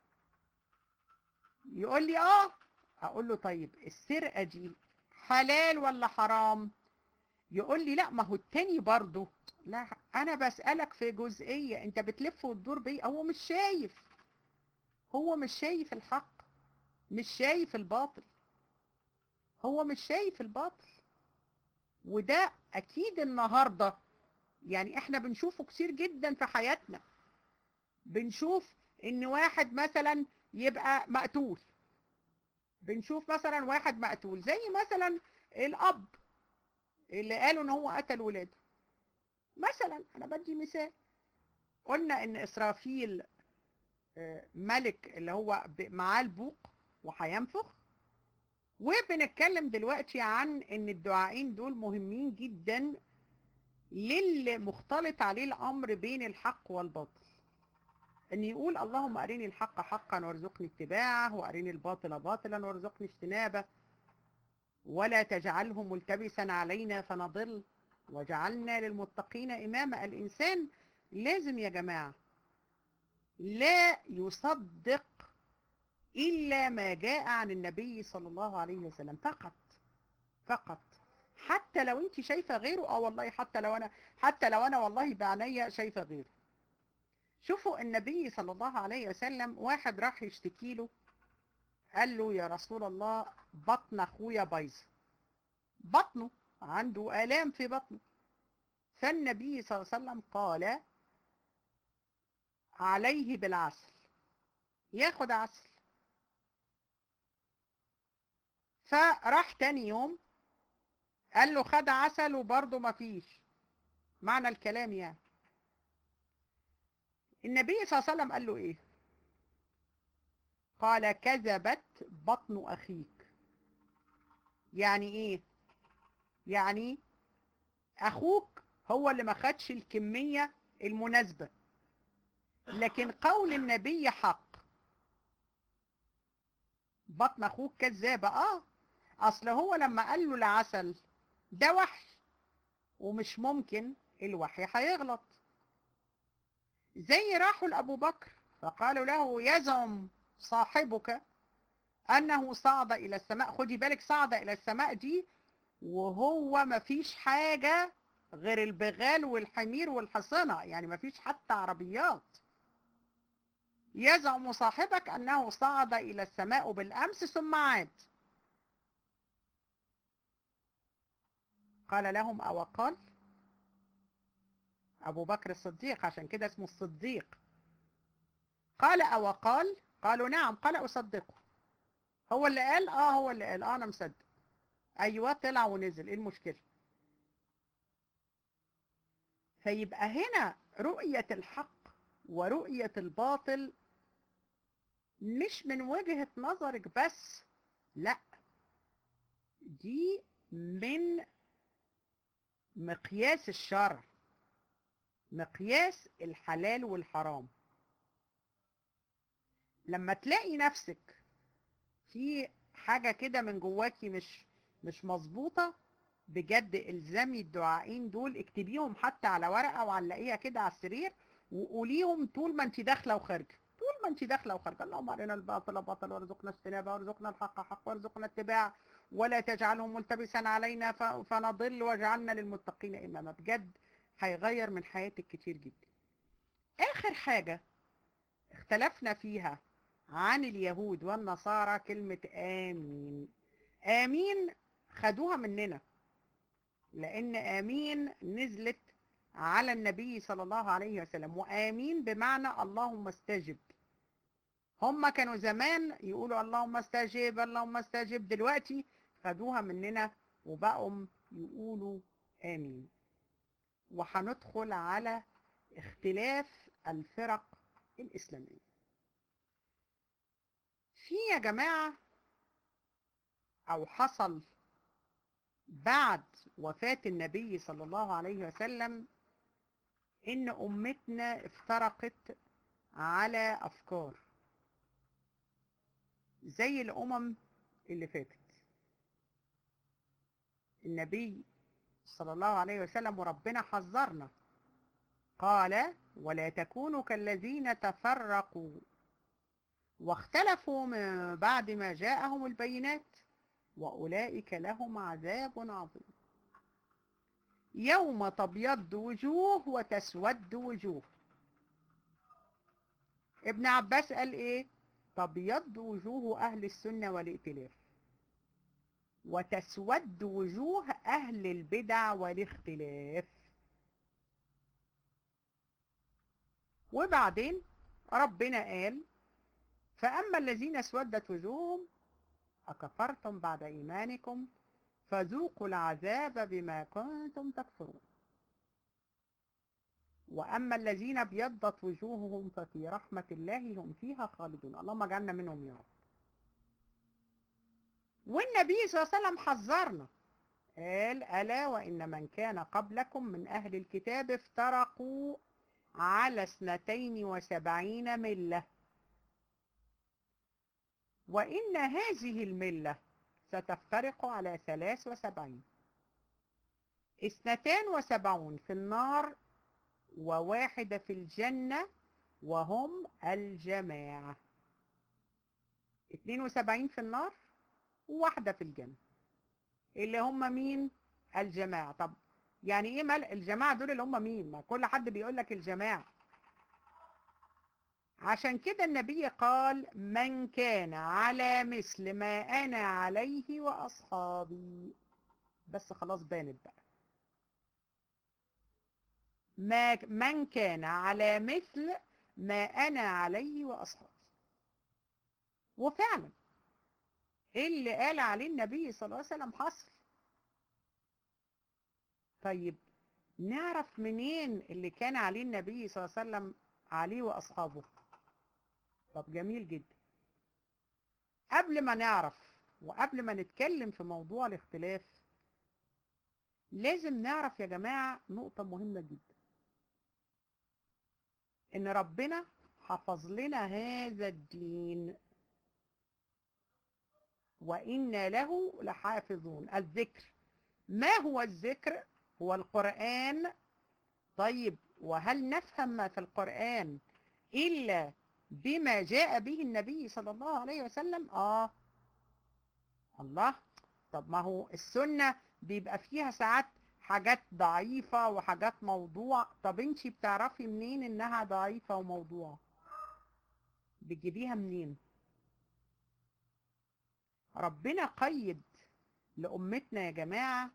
يقول لي اه. اقول له طيب السرقة دي حلال ولا حرام؟ يقول لي لا ما هو التاني برضه. لا انا بسألك في جزئية، انت بتلف وتدور بيه. هو مش شايف، هو مش شايف الحق، مش شايف الباطل، هو مش شايف الباطل. وده اكيد النهاردة يعني احنا بنشوفه كتير جدا في حياتنا. بنشوف ان واحد مثلا يبقى مقتول، بنشوف مثلا واحد مقتول زي مثلا الاب اللي قالوا ان هو قتل ولاده. مثلا انا بدي مثال، قلنا ان اسرافيل آه، ملك اللي هو ب- معاه البوق وهينفخ. وبنتكلم دلوقتي عن ان الدعائين دول مهمين جدا للي مختلط عليه الامر بين الحق والباطل. ان يقول اللهم اريني الحق حقا وارزقني اتباعه واريني الباطل باطلا وارزقني اجتنابه ولا تجعله ملتبسا علينا فنضل وجعلنا للمتقين اماما. الانسان لازم يا جماعه لا يصدق الا ما جاء عن النبي صلى الله عليه وسلم فقط. فقط. حتى لو انت شايفه غيره، اه والله حتى لو انا حتى لو انا والله بعينيا شايفه غيره. شوفوا النبي صلى الله عليه وسلم واحد راح يشتكي له، قال له يا رسول الله بطن اخويا بايظه، بطنه عنده آلام في بطنه. فالنبي صلى الله عليه وسلم قال عليه بالعسل، ياخد عسل. فراح تاني يوم قال له خد عسل وبرضه ما فيش. معنى الكلام يعني النبي صلى الله عليه وسلم قال له ايه؟ قال كذبت بطن اخيك. يعني ايه؟ يعني اخوك هو اللي ما خدش الكمية المناسبة، لكن قول النبي حق. بطن اخوك كذابة اه. اصل هو لما قال له العسل ده وحي، ومش ممكن الوحي هيغلط. زي راحوا لابو بكر فقالوا له يزعم صاحبك انه صعد الى السماء. خدي بالك صعد الى السماء دي وهو ما فيش حاجة غير البغال والحمير والحصنة، يعني ما فيش حتى عربيات. يزعم صاحبك انه صعد الى السماء بالامس ثم عاد. قال لهم او قال ابو بكر الصديق، عشان كده اسمه الصديق. قال او قال؟ قالوا نعم. قال اصدقه. هو اللي قال اه هو اللي قال اه انا مصدق. ايوه طلع ونزل، ايه المشكله؟ فيبقى هنا رؤيه الحق ورؤيه الباطل مش من وجهه نظرك بس، لا، دي من مقياس الشرع، مقياس الحلال والحرام. لما تلاقي نفسك في حاجه كده من جواكي مش مش مظبوطه، بجد الزمي الدعائين دول، اكتبيهم حتى على ورقه وعلقيها كده على السرير وقوليهم طول ما انت داخله وخارجه، طول ما انت داخله وخارجه: اللهم ارنا الباطل باطل وارزقنا اجتنابه وارزقنا الحق حق وارزقنا اتباعه ولا تجعله ملتبسا علينا ف- فنضل واجعلنا للمتقين اماما. بجد هيغير من حياتك كتير جدا. اخر حاجه اختلفنا فيها عن اليهود والنصارى كلمه امين. امين خدوها مننا، لأن آمين نزلت على النبي صلى الله عليه وسلم، وآمين بمعنى اللهم استجب. هم كانوا زمان يقولوا اللهم استجب اللهم استجب، دلوقتي خدوها مننا وبقوا يقولوا آمين. وهندخل على اختلاف الفرق الإسلامية. في يا جماعة، أو حصل بعد وفاة النبي صلى الله عليه وسلم، إن أمتنا افترقت على أفكار زي الأمم اللي فاتت. النبي صلى الله عليه وسلم وربنا حذرنا، قال: ولا تكونوا كالذين تفرقوا واختلفوا من بعد ما جاءهم البينات وأولئك لهم عذاب عظيم. يوم تبيض وجوه وتسود وجوه. ابن عباس قال إيه؟ تبيض وجوه أهل السنة والائتلاف، وتسود وجوه أهل البدع والاختلاف. وبعدين ربنا قال: فأما الذين اسودت وجوههم أكفرتم بعد إيمانكم فذوقوا العذاب بما كنتم تكفرون، وأما الذين ابيضت وجوههم ففي رحمة الله هم فيها خالدون. اللهم اجعلنا منهم يا رب. والنبي صلى الله عليه وسلم حذرنا، قال: ألا وإن من كان قبلكم من أهل الكتاب افترقوا على اثنتين وسبعين ملة، وإن هذه الملة ستفترق على ثلاث وسبعين، اثنتان وسبعون في النار وواحدة في الجنة وهم الجماعة. اثنين وسبعين في النار وواحدة في الجنة، اللي هم مين؟ الجماعة. طب يعني ايه مال الجماعة دول؟ اللي هم مين؟ ما كل حد بيقول لك الجماعة. عشان كده النبي قال: من كان على مثل ما أنا عليه وأصحابي. بس خلاص بانت بقى. ما من كان على مثل ما أنا عليه وأصحابي. وفعلا اللي قال عليه النبي صلى الله عليه وسلم حصل. طيب نعرف منين اللي كان عليه النبي صلى الله عليه وسلم عليه وأصحابه؟ طب جميل جدا. قبل ما نعرف وقبل ما نتكلم في موضوع الاختلاف، لازم نعرف يا جماعة نقطة مهمة جدا، إن ربنا حفظ لنا هذا الدين، وإنا له لحافظون. الذكر، ما هو الذكر؟ هو القرآن. طيب وهل نفهم ما في القرآن إلا بما جاء به النبي صلى الله عليه وسلم؟ آه الله. طب ما هو السنة بيبقى فيها ساعات حاجات ضعيفة وحاجات موضوع. طب انتي بتعرفي منين انها ضعيفة وموضوع؟ بتجيبيها منين؟ ربنا قيد لأمتنا يا جماعة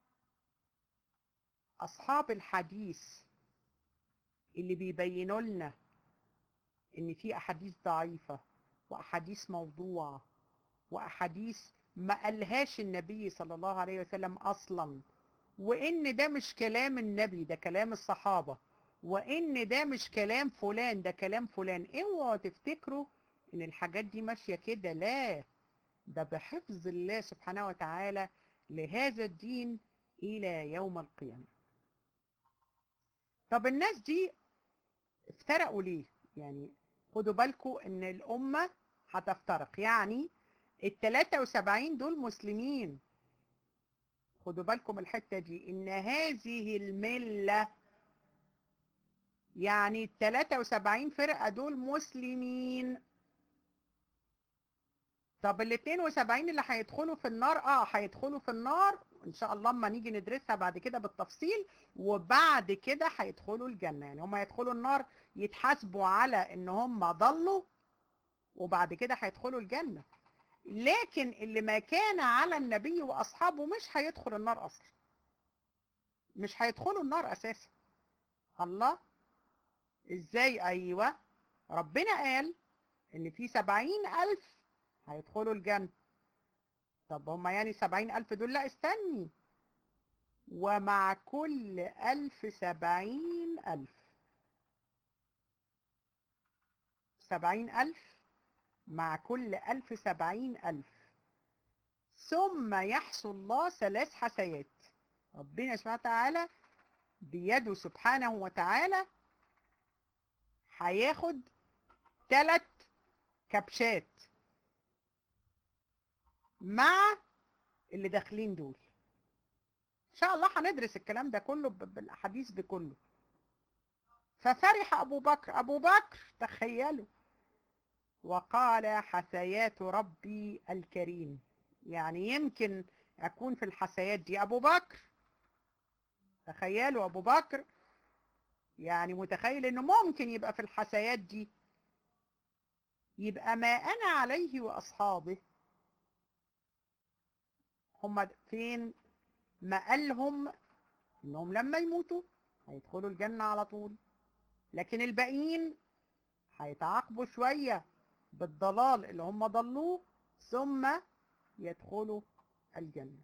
أصحاب الحديث اللي بيبينوا لنا إن في أحاديث ضعيفة وأحاديث موضوع وأحاديث ما قالهاش النبي صلى الله عليه وسلم أصلا، وإن ده مش كلام النبي، ده كلام الصحابة، وإن ده مش كلام فلان، ده كلام فلان. اوعوا تفتكروا إن الحاجات دي ماشية كده، لا، ده بحفظ الله سبحانه وتعالى لهذا الدين إلى يوم القيامة. طب الناس دي افترقوا ليه؟ يعني خدوا بالكم إن الأمة هتفترق، يعني ال ثلاثة وسبعين دول مسلمين. خدوا بالكم الحتة دي، إن هذه الملة يعني ال ثلاثة وسبعين فرقة دول مسلمين. طب ال اثنين وسبعين اللي هيدخلوا في النار، اه هيدخلوا في النار ان شاء الله اما نيجي ندرسها بعد كده بالتفصيل، وبعد كده هيدخلوا الجنة. يعني هم يدخلوا النار يتحاسبوا على ان هم ضلوا، وبعد كده هيدخلوا الجنة. لكن اللي ما كان على النبي واصحابه مش هيدخل النار اصلا، مش هيدخلوا النار اساسا. الله، ازاي؟ ايوه، ربنا قال ان في سبعين الف هيدخلوا الجنة. طب هم يعني سبعين الف دول؟ لا استني، ومع كل الف سبعين الف، سبعين الف مع كل الف سبعين الف، ثم يحصل الله ثلاث حسيات. ربنا سبحانه وتعالى بيده سبحانه وتعالى هياخد ثلاث كبشات مع اللي داخلين دول. ان شاء الله هندرس الكلام ده كله بالاحاديث بكله. ففرح ابو بكر، ابو بكر تخيلوا، وقال حسيات ربي الكريم. يعني يمكن اكون في الحسيات دي ابو بكر. تخيلوا ابو بكر، يعني متخيل انه ممكن يبقى في الحسيات دي. يبقى ما انا عليه واصحابه هم فين؟ ما قالهم انهم لما يموتوا هيدخلوا الجنة على طول، لكن الباقيين هيتعاقبوا شوية بالضلال اللي هم ضلوه ثم يدخلوا الجنة.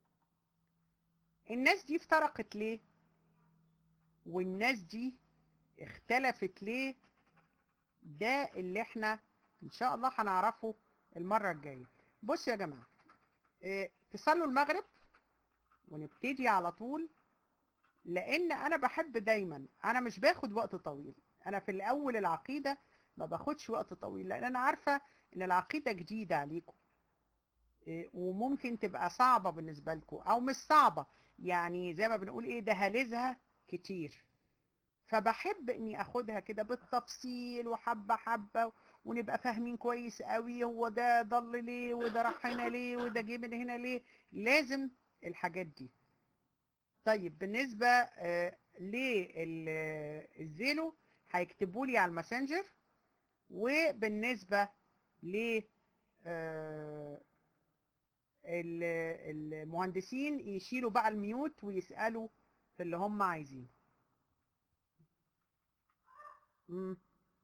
الناس دي افترقت ليه؟ والناس دي اختلفت ليه؟ ده اللي احنا ان شاء الله هنعرفه المرة الجاية. بص يا جماعة، اه تصلوا المغرب ونبتدي على طول، لان انا بحب دايما، انا مش باخد وقت طويل. انا في الاول العقيدة ما باخدش وقت طويل، لان انا عارفة ان العقيدة جديدة عليكم، اه وممكن تبقى صعبة بالنسبة لكم او مش صعبة، يعني زي ما بنقول ايه، دهاليزها كتير. فبحب اني اخدها كده بالتفصيل وحبة حبة، ونبقى فاهمين كويس قوي هو ده ضل ليه، وده راح هنا ليه، وده جه من هنا ليه. لازم الحاجات دي. طيب بالنسبة آه للزيلو هيكتبوا لي على الماسنجر، وبالنسبة ل آه المهندسين يشيلوا بقى الميوت ويسألوا في اللي هم عايزينه. مم.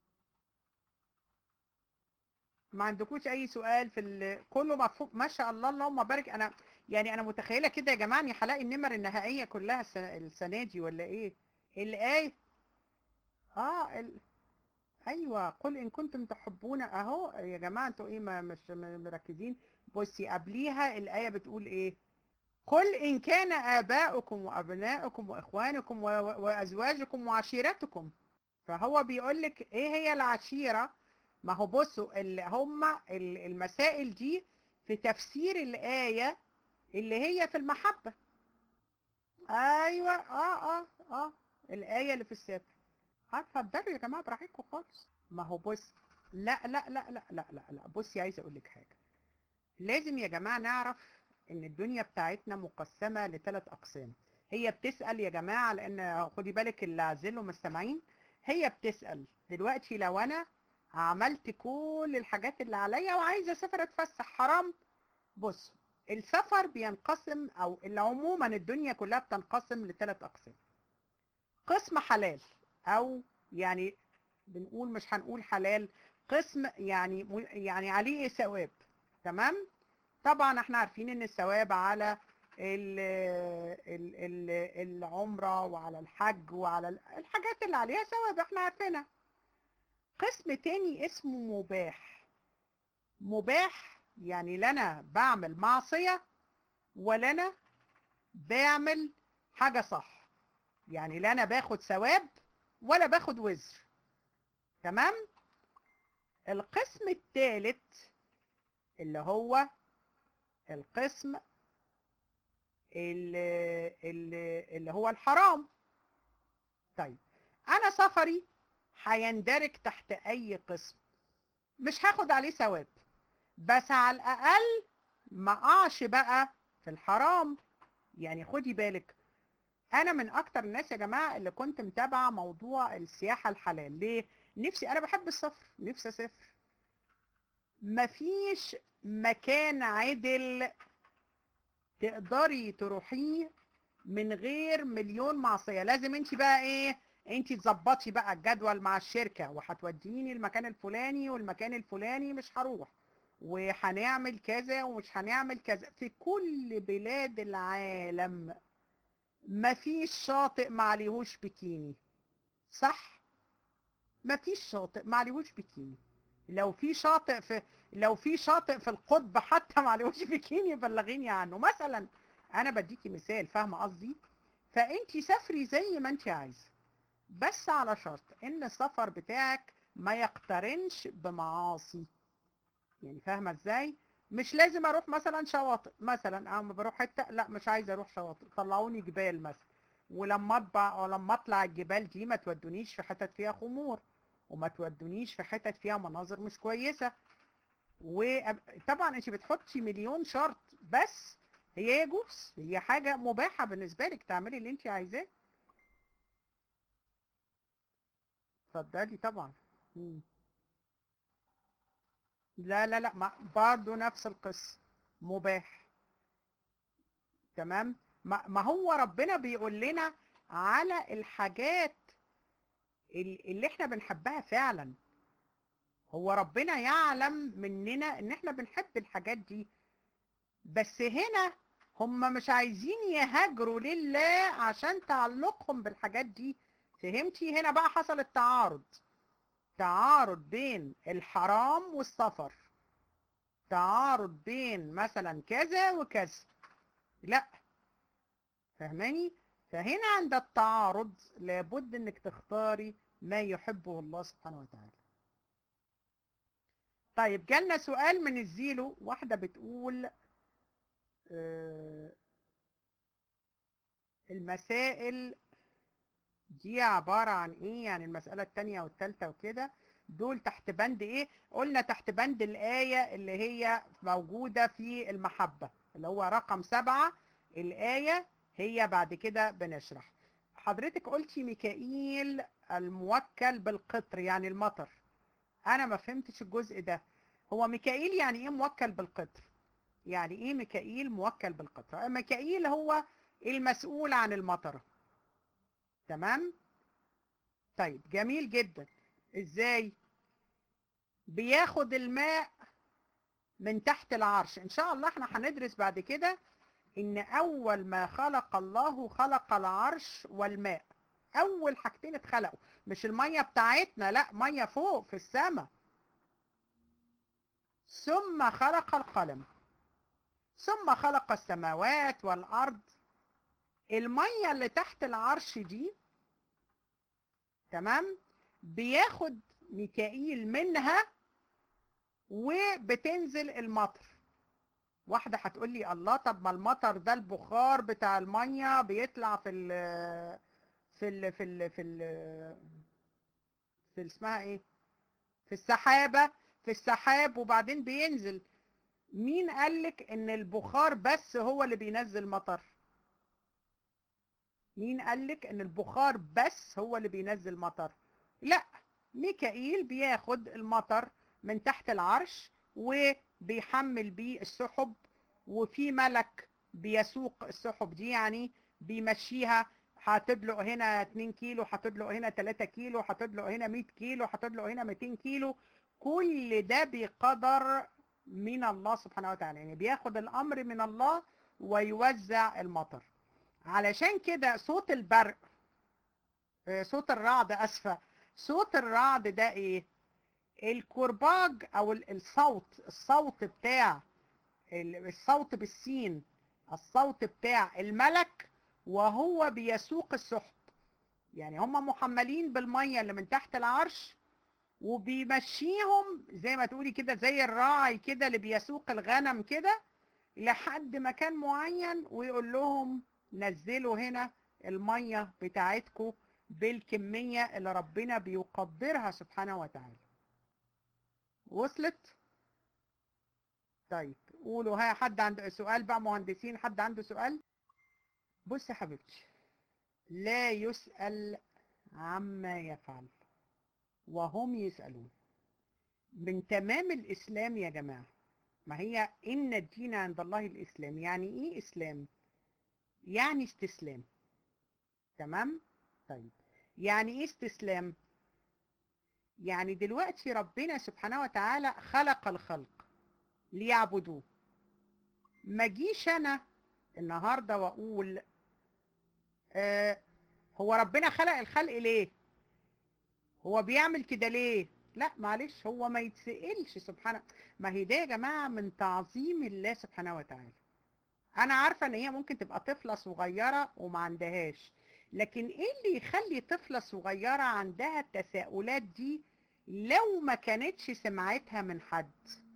ما عندكوش اي سؤال في ال... كله مفهوم ما شاء الله اللهم بارك. انا يعني انا متخيله كده يا جماعه اني هلاقي النمر النهائيه كلها السنه, السنة دي ولا ايه؟ الايه اه ال... ايوه، قل ان كنتم تحبون، اهو يا جماعه انتوا ايه ما مش م- مركزين. بصي قبليها الايه بتقول ايه؟ قل ان كان اباؤكم وابناؤكم واخوانكم و... وازواجكم وعشيرتكم. فهو بيقول لك ايه هي العشيرة. ما هو بصوا اللي هم المسائل دي في تفسير الآية اللي هي في المحبة. ايوه اه اه اه الآية اللي في السابق. اتفضلوا يا جماعة براحتكم خالص. ما هو بص، لا لا لا لا لا لا لا بصي عايزة اقول لك حاجة. لازم يا جماعة نعرف ان الدنيا بتاعتنا مقسمة لثلاث اقسام. هي بتسأل يا جماعة، لان خدي بالك اللي عزلوا مستمعين، هي بتسأل دلوقتي لو انا عملت كل الحاجات اللي عليا وعايزة اسافر اتفسح حرام؟ بص، السفر بينقسم، او اللي عموما الدنيا كلها بتنقسم لثلاث اقسام. قسم حلال، او يعني بنقول مش هنقول حلال، قسم يعني يعني عليه ثواب. تمام. طبعا احنا عارفين ان الثواب على ال ال ال العمرة وعلى الحج وعلى الحاجات اللي عليها ثواب احنا عارفينها. قسم تاني اسمه مباح. مباح يعني لا انا بعمل معصية ولا انا بعمل حاجة صح، يعني لا انا باخد ثواب ولا باخد وزر. تمام. القسم الثالث اللي هو القسم اللي, اللي, اللي هو الحرام. طيب انا سفري هيندرج تحت اي قسم، مش هاخد عليه ثواب، بس على الاقل ما اقعش بقى في الحرام. يعني خدي بالك، انا من اكتر الناس يا جماعه اللي كنت متابعه موضوع السياحه الحلال. ليه؟ نفسي، انا بحب السفر، نفسي اسافر. مفيش مكان عدل تقدري تروحيه من غير مليون معصيه. لازم انت بقى ايه، انت تظبطي بقى الجدول مع الشركه، وهتوديني المكان الفلاني والمكان الفلاني مش هروح، وهنعمل كذا ومش هنعمل كذا. في كل بلاد العالم مفيش شاطئ ما عليهوش بكيني، صح؟ مفيش شاطئ ما عليهوش بكيني. لو في شاطئ في لو في شاطئ في القطب حتى ما عليهوش بكيني بلغيني عنه مثلا. انا بديكي مثال، فاهمه قصدي؟ فانتي سافري زي ما انتي عايزه، بس على شرط ان السفر بتاعك ما يقترنش بمعاصي. يعني فاهمه ازاي؟ مش لازم اروح مثلا شواطئ، مثلا انا لما بروح حته لا مش عايزه اروح شواطئ، طلعوني جبال مثلا، ولما اطبع ولما اطلع الجبال دي ما تودونيش في حتت فيها خمور، وما تودونيش في حتت فيها مناظر مش كويسه. وطبعا انت بتحطي مليون شرط، بس هي يجوز، هي حاجه مباحه بالنسبه لك تعملي اللي انت عايزاه. اتفضلي طبعا. مم. لا لا لا، ما برضه نفس القصه، مباح. تمام. ما ما هو ربنا بيقول لنا على الحاجات ال- اللي احنا بنحبها فعلا. هو ربنا يعلم مننا ان احنا بنحب الحاجات دي، بس هنا هم مش عايزين يهاجروا لله عشان تعلقهم بالحاجات دي. فهمتي؟ هنا بقى حصل التعارض، تعارض بين الحرام والسفر، تعارض بين مثلا كذا وكذا. لا، فاهماني؟ فهنا عند التعارض لابد انك تختاري ما يحبه الله سبحانه وتعالى. طيب جالنا سؤال من الزيلو، واحدة بتقول آه، المسائل دي عبارة عن ايه؟ يعني المسألة التانية والتالتة وكده دول تحت بند ايه؟ قلنا تحت بند الآية اللي هي موجودة في المحبة، اللي هو رقم سبعة. الآية هي بعد كده بنشرح. حضرتك قلتي ميكائيل الموكل بالقطر يعني المطر. انا ما فهمتش الجزء ده. هو ميكائيل يعني ايه موكل بالقطر؟ يعني ايه ميكائيل موكل بالقطر؟ ميكائيل هو المسؤول عن المطر. تمام. طيب جميل جدا. ازاي بياخد الماء من تحت العرش؟ ان شاء الله احنا هندرس بعد كده ان اول ما خلق الله خلق العرش والماء. اول حاجتين اتخلقوا، مش المية بتاعتنا، لا، مية فوق في السماء. ثم خلق القلم، ثم خلق السماوات والارض. المية اللي تحت العرش دي، تمام، بياخد ميكائيل منها وبتنزل المطر. واحدة هتقول لي الله، طب ما المطر ده البخار بتاع المية بيطلع في ال في ال في ال في ال في ال- اسمها ايه، في السحابة، في السحاب وبعدين بينزل. مين قالك ان البخار بس هو اللي بينزل مطر؟ مين قالك ان البخار بس هو اللي بينزل مطر؟ لا، ميكائيل بياخد المطر من تحت العرش وبيحمل بيه السحب، وفي ملك بيسوق السحب دي، يعني بيمشيها. هتدلق هنا اتنين كيلو، هتدلق هنا تلاتة كيلو، هتدلق هنا مية كيلو، هتدلق هنا ميتين كيلو. كل ده بقدر من الله سبحانه وتعالى، يعني بياخد الامر من الله ويوزع المطر. علشان كده صوت البرق، آه، صوت الرعد، اسفه، صوت الرعد ده ايه؟ الكرباج او ال- الصوت الصوت بتاع ال- الصوت بالسين، الصوت بتاع الملك وهو بيسوق السحب. يعني هم محملين بالميه اللي من تحت العرش، وبيمشيهم زي ما تقولي كده، زي الراعي كده اللي بيسوق الغنم كده لحد مكان معين، ويقول لهم نزلوا هنا الميه بتاعتكم بالكمية اللي ربنا بيقدرها سبحانه وتعالى. وصلت؟ طيب قولوا، ها حد عنده سؤال بقى؟ مهندسين حد عنده سؤال؟ بص يا حبيبتي، لا يسأل عما يفعل وهم يسألون. من تمام الإسلام يا جماعة، ما هي إن الدين عند الله الإسلام. يعني إيه إسلام؟ يعني استسلام. تمام؟ طيب يعني إيه استسلام؟ يعني دلوقتي ربنا سبحانه وتعالى خلق الخلق ليعبدوه. ما جيش أنا النهاردة وأقول آه هو ربنا خلق الخلق ليه؟ هو بيعمل كده ليه؟ لا معلش، هو ما يتسألش سبحانه. ما هي ده يا جماعة من تعظيم الله سبحانه وتعالى. أنا عارفة إن هي ممكن تبقى طفلة صغيرة وما عندهاش، لكن إيه اللي يخلي طفلة صغيرة عندها التساؤلات دي لو ما كانتش سمعتها من حد؟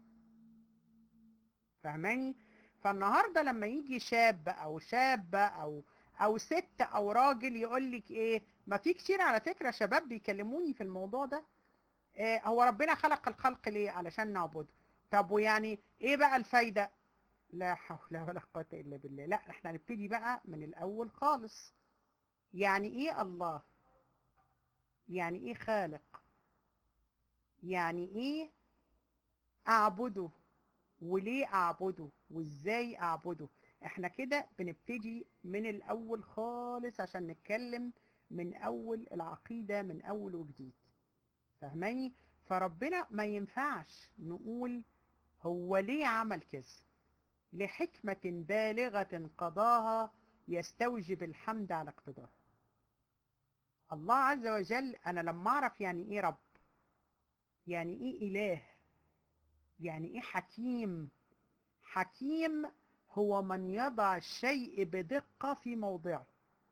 فاهماني؟ فالنهارده لما يجي شاب او شابه او او ست او راجل يقول لك ايه، ما في كتير على فكره شباب بيكلموني في الموضوع ده، إيه هو ربنا خلق الخلق ليه؟ علشان نعبده. طب ويعني ايه بقى الفايده؟ لا حول ولا قوه الا بالله. لا احنا نبتدي بقى من الاول خالص. يعني ايه الله؟ يعني ايه خالق؟ يعني ايه اعبده؟ وليه اعبده؟ وازاي اعبده؟ احنا كده بنبتدي من الاول خالص عشان نتكلم من اول العقيدة من اول وجديد. فاهماني؟ فربنا ما ينفعش نقول هو ليه عمل كذا، لحكمة بالغة قضاها يستوجب الحمد على اقتضاها. الله عز وجل، انا لما اعرف يعني ايه رب، يعني ايه اله، يعني ايه حكيم. حكيم هو من يضع الشيء بدقة في موضعه.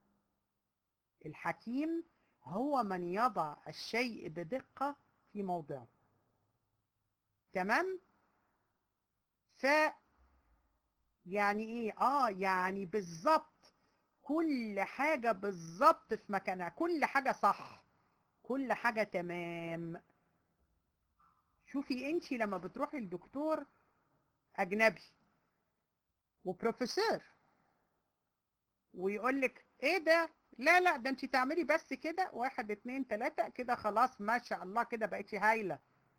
الحكيم هو من يضع الشيء بدقة في موضعه. تمام؟ ف يعني ايه؟ اه يعني بالظبط كل حاجة بالظبط في مكانها، كل حاجة صح، كل حاجة تمام. شوفي انتي لما بتروحي لدكتور اجنبي وبروفيسور ويقول لك ايه ده؟ لا لا ده انت تعملي بس كده واحد اتنين تلاتة كده خلاص ما شاء الله كده بقيتي هايلة،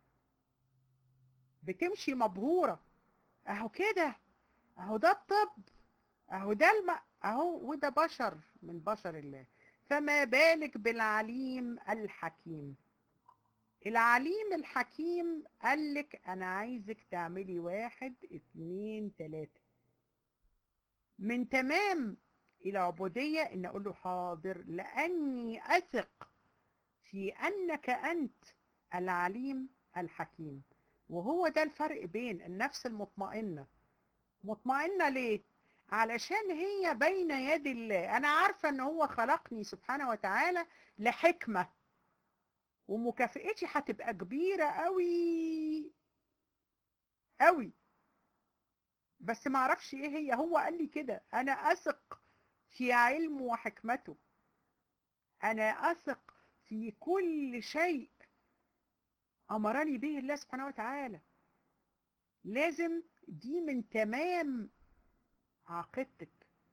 بتمشي مبهورة. اهو كده، اهو ده الطب، اهو ده الم... اهو وده بشر من بشر الله. فما بالك بالعليم الحكيم. العليم الحكيم قالك انا عايزك تعملي واحد اتنين تلاتة. من تمام العبودية ان اقول له حاضر، لاني اثق في انك انت العليم الحكيم. وهو ده الفرق بين النفس المطمئنة. مطمئنة ليه؟ علشان هي بين يدي الله. انا عارفة ان هو خلقني سبحانه وتعالى لحكمة، ومكافئتي هتبقى كبيرة قوي قوي، بس ما اعرفش ايه هي. هو قال لي كده، انا اثق في علمه وحكمته، انا اثق في كل شيء امرني به الله سبحانه وتعالى. لازم دي من تمام عقيدتك،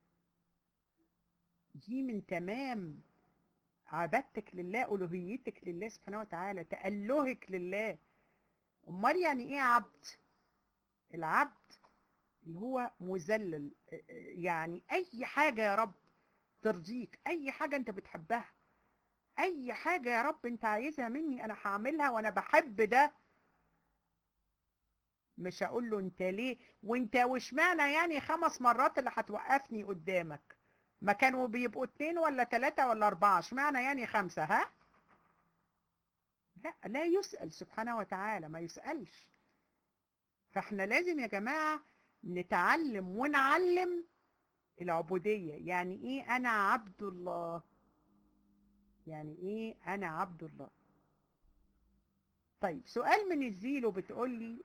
دي من تمام عبادتك لله، ألوهيتك لله سبحانه وتعالى، تألهك لله. أمال يعني إيه عبد؟ العبد اللي هو مذلل، يعني أي حاجة يا رب ترضيك، أي حاجة أنت بتحبها، أي حاجة يا رب أنت عايزها مني أنا هعملها وأنا بحب ده. مش هقول له أنت ليه وأنت وش معنى يعني خمس مرات اللي هتوقفني قدامك، ما كانوا بيبقوا اتنين ولا تلاتة ولا أربعة، اشمعنى يعني خمسة؟ ها؟ لا لا يسأل سبحانه وتعالى، ما يسألش. فاحنا لازم يا جماعة نتعلم ونعلم العبودية. يعني ايه انا عبد الله؟ يعني ايه انا عبد الله؟ طيب سؤال من الزيلو بتقول لي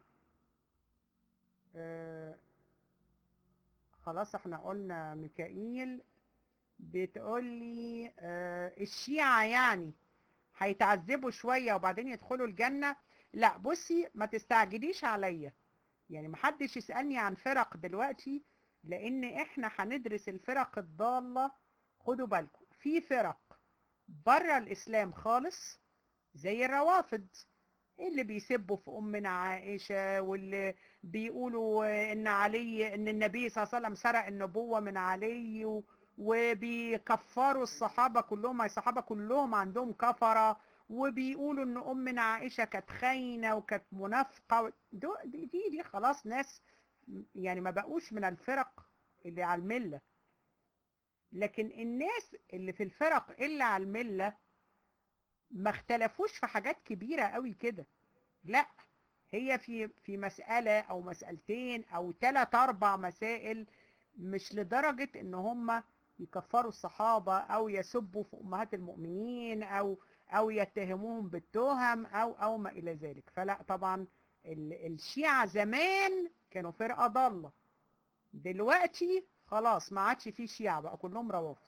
آه خلاص احنا قلنا ميكائيل بتقولي آه الشيعة يعني هيتعذبوا شوية وبعدين يدخلوا الجنة. لا بصي، ما تستعجليش عليا، يعني محدش يسألني عن فرق دلوقتي، لان احنا هندرس الفرق الضالة. خدوا بالكم في فرق بره الاسلام خالص، زي الروافض اللي بيسبوا في أمنا عائشة، واللي بيقولوا إن علي إن النبي صلى الله عليه وسلم سرق النبوة من علي، و- وبيكفروا الصحابة كلهم، الصحابة كلهم عندهم كفرة، وبيقولوا إن أمنا عائشة كانت خاينة وكانت منافقة. دو- دي دي دي خلاص ناس يعني ما بقوش من الفرق اللي على الملة. لكن الناس اللي في الفرق اللي على الملة ما اختلفوش في حاجات كبيرة قوي كده، لا، هي في في مسألة أو مسألتين أو ثلاث أربع مسائل، مش لدرجة إن هم يكفروا الصحابة أو يسبوا في أمهات المؤمنين أو أو يتهموهم بالتهم أو أو ما إلى ذلك. فلا طبعا ال- الشيعة زمان كانوا فرقة ضالة، دلوقتي خلاص ما عادش فيه شيعة، بقى كلهم روافض.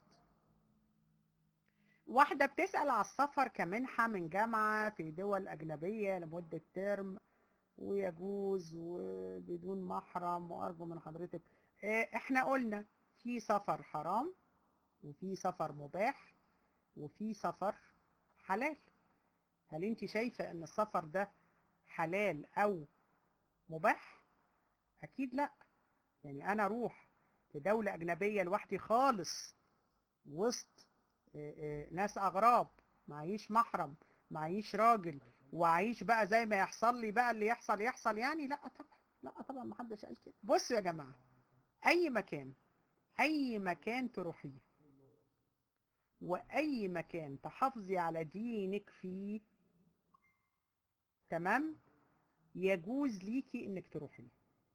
واحدة بتسأل على السفر كمنحة من جامعة في دول أجنبية لمدة ترم، ويجوز وبدون محرم، وأرجو من حضرتك. آه، احنا قلنا في سفر حرام، وفي سفر مباح، وفي سفر حلال. هل انت شايفة ان السفر ده حلال او مباح؟ اكيد لا. يعني انا اروح في دولة اجنبية لوحدي خالص، وسط آه، آه، ناس اغراب، معيش محرم، معيش راجل، واعيش بقى زي ما يحصل لي بقى اللي يحصل يحصل، يعني لا طبعا. لا طبعا ما حدش قال كده. بصوا يا جماعة، اي مكان، اي مكان تروحيه واي مكان تحافظي على دينك فيه، تمام، يجوز ليكي انك تروحيه.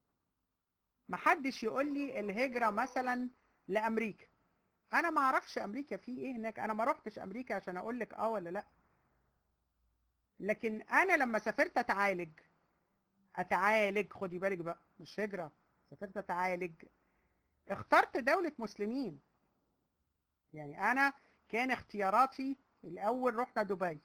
محدش يقول لي الهجرة مثلا لامريكا، انا ما اعرفش امريكا فيه ايه هناك، انا ما روحتش امريكا عشان اقول لك اه ولا لا. لكن انا لما سافرت اتعالج، اتعالج خدي بالك بقى، مش هجرة، سافرت اتعالج، اخترت دولة مسلمين. يعني انا كان اختياراتي الاول رحنا دبي،